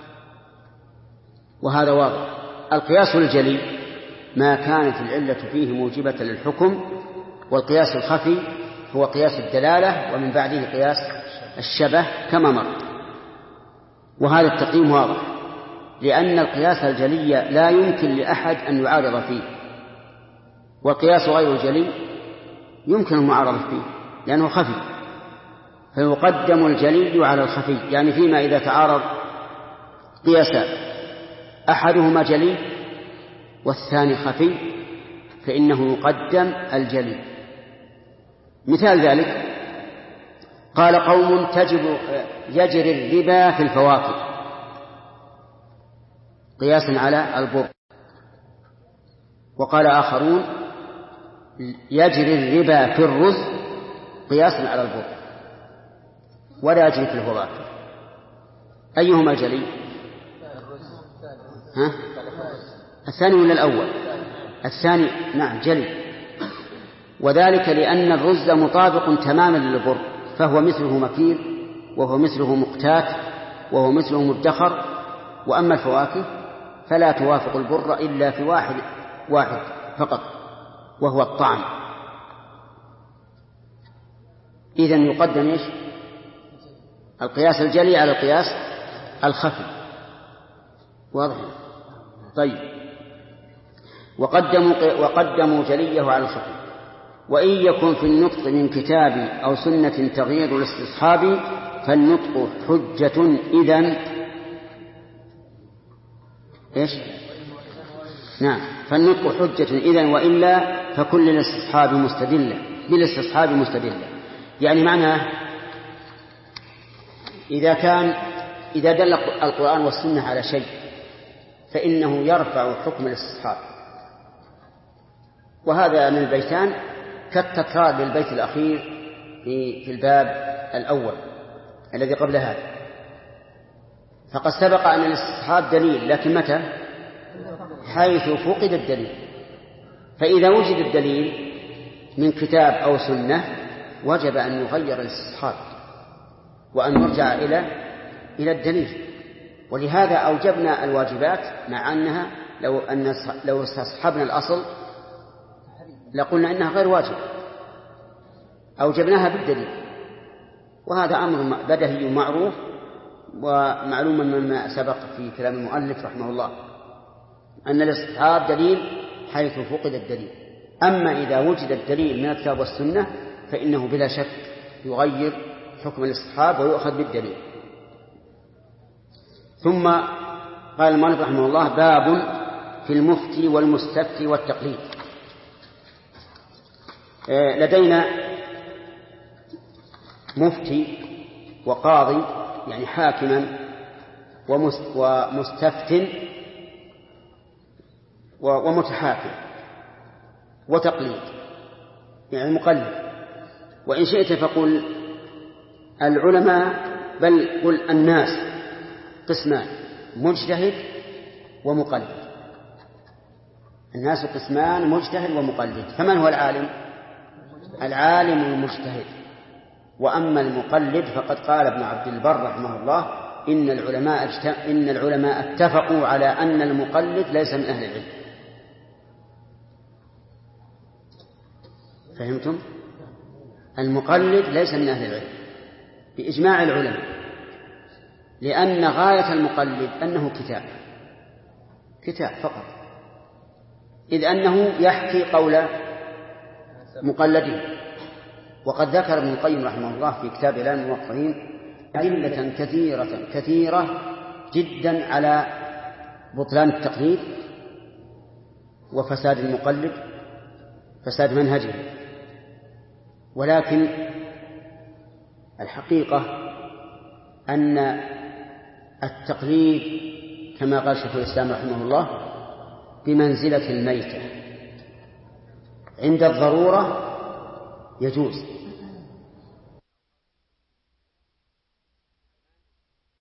وهذا واضح. القياس الجلي ما كانت العلة فيه موجبة للحكم، والقياس الخفي هو قياس الدلالة ومن بعده قياس الشبه كما مر. وهذا التقييم واضح، لأن القياس الجلي لا يمكن لأحد أن يعارض فيه، والقياس غير الجلي يمكن المعارضة فيه لأنه خفي. فيقدم الجلي على الخفي، يعني فيما إذا تعارض قياسان أحدهما جلي والثاني خفي فإنه يقدم الجلي. مثال ذلك: قال قوم يجري الربا في الفواكه قياسا على البر، وقال آخرون يجري الربا في الرز قياسا على البر ولا يجري في الفواكه. أيهما جلي؟ الثاني ولا الأول؟ الثاني، نعم جلي، وذلك لأن الرز مطابق تماما للبر، فهو مثله مكيل وهو مثله مقتات وهو مثله مدخر. وأما الفواكه فلا توافق البر إلا في واحد فقط وهو الطعم. إذن يقدم إيش؟ القياس الجلي على القياس الخفي. واضح؟ طيب. وقدموا جليه على الخفي. وإن يكن في النطق من كتاب أو سنة تغيير الاستصحاب فالنطق حجة إذن إيش؟ نعم، فالنطق حجة إذن، وإلا فكل بالاستصحاب مستدلة. يعني معناه إذا دل القرآن والسنة على شيء فإنه يرفع حكم الاستصحاب. وهذا من البيتان كالتكرار للبيت الأخير في الباب الأول الذي قبل هذا. فقد سبق أن الاستصحاب دليل، لكن متى؟ حيث فقد الدليل. فإذا وجد الدليل من كتاب أو سنة وجب أن يغير الاستصحاب وأن نرجع إلى الدليل. ولهذا أوجبنا الواجبات، مع أنها لو استصحبنا الأصل لقلنا إنها غير واجب، أوجبناها بالدليل. وهذا أمر بديهي معروف ومعلوم مما سبق في كلام المؤلف رحمه الله، أن الاستصحاب دليل حيث فقد الدليل. أما إذا وجد الدليل من الكتاب والسنة فإنه بلا شك يغير حكم الاستصحاب ويؤخذ بالدليل. ثم قال المؤلف رحمه الله: باب في المفتي والمستفتي والتقليد. لدينا مفتي وقاضي يعني حاكما، ومستفت ومتحاكم، وتقليد يعني مقلد. وإن شئت فقل العلماء، بل قل الناس قسمان: مجتهد ومقلد. الناس قسمان: مجتهد ومقلد. فمن هو العالم؟ العالم المجتهد. وأما المقلد فقد قال ابن عبد البر رحمه الله: إن العلماء اتفقوا على أن المقلد ليس من أهل العلم. فهمتم؟ المقلد ليس من أهل العلم بإجماع العلماء، لأن غاية المقلد أنه كتاب فقط. إذ أنه يحكي قول مقلده. وقد ذكر ابن القيم رحمه الله في كتاب إعلام الموقعين أدلة كثيرة جدا على بطلان التقليد وفساد المقلد، فساد منهجه. ولكن الحقيقة أن التقليد كما قال شيخ الإسلام رحمه الله بمنزلة الميتة، عند الضرورة يجوز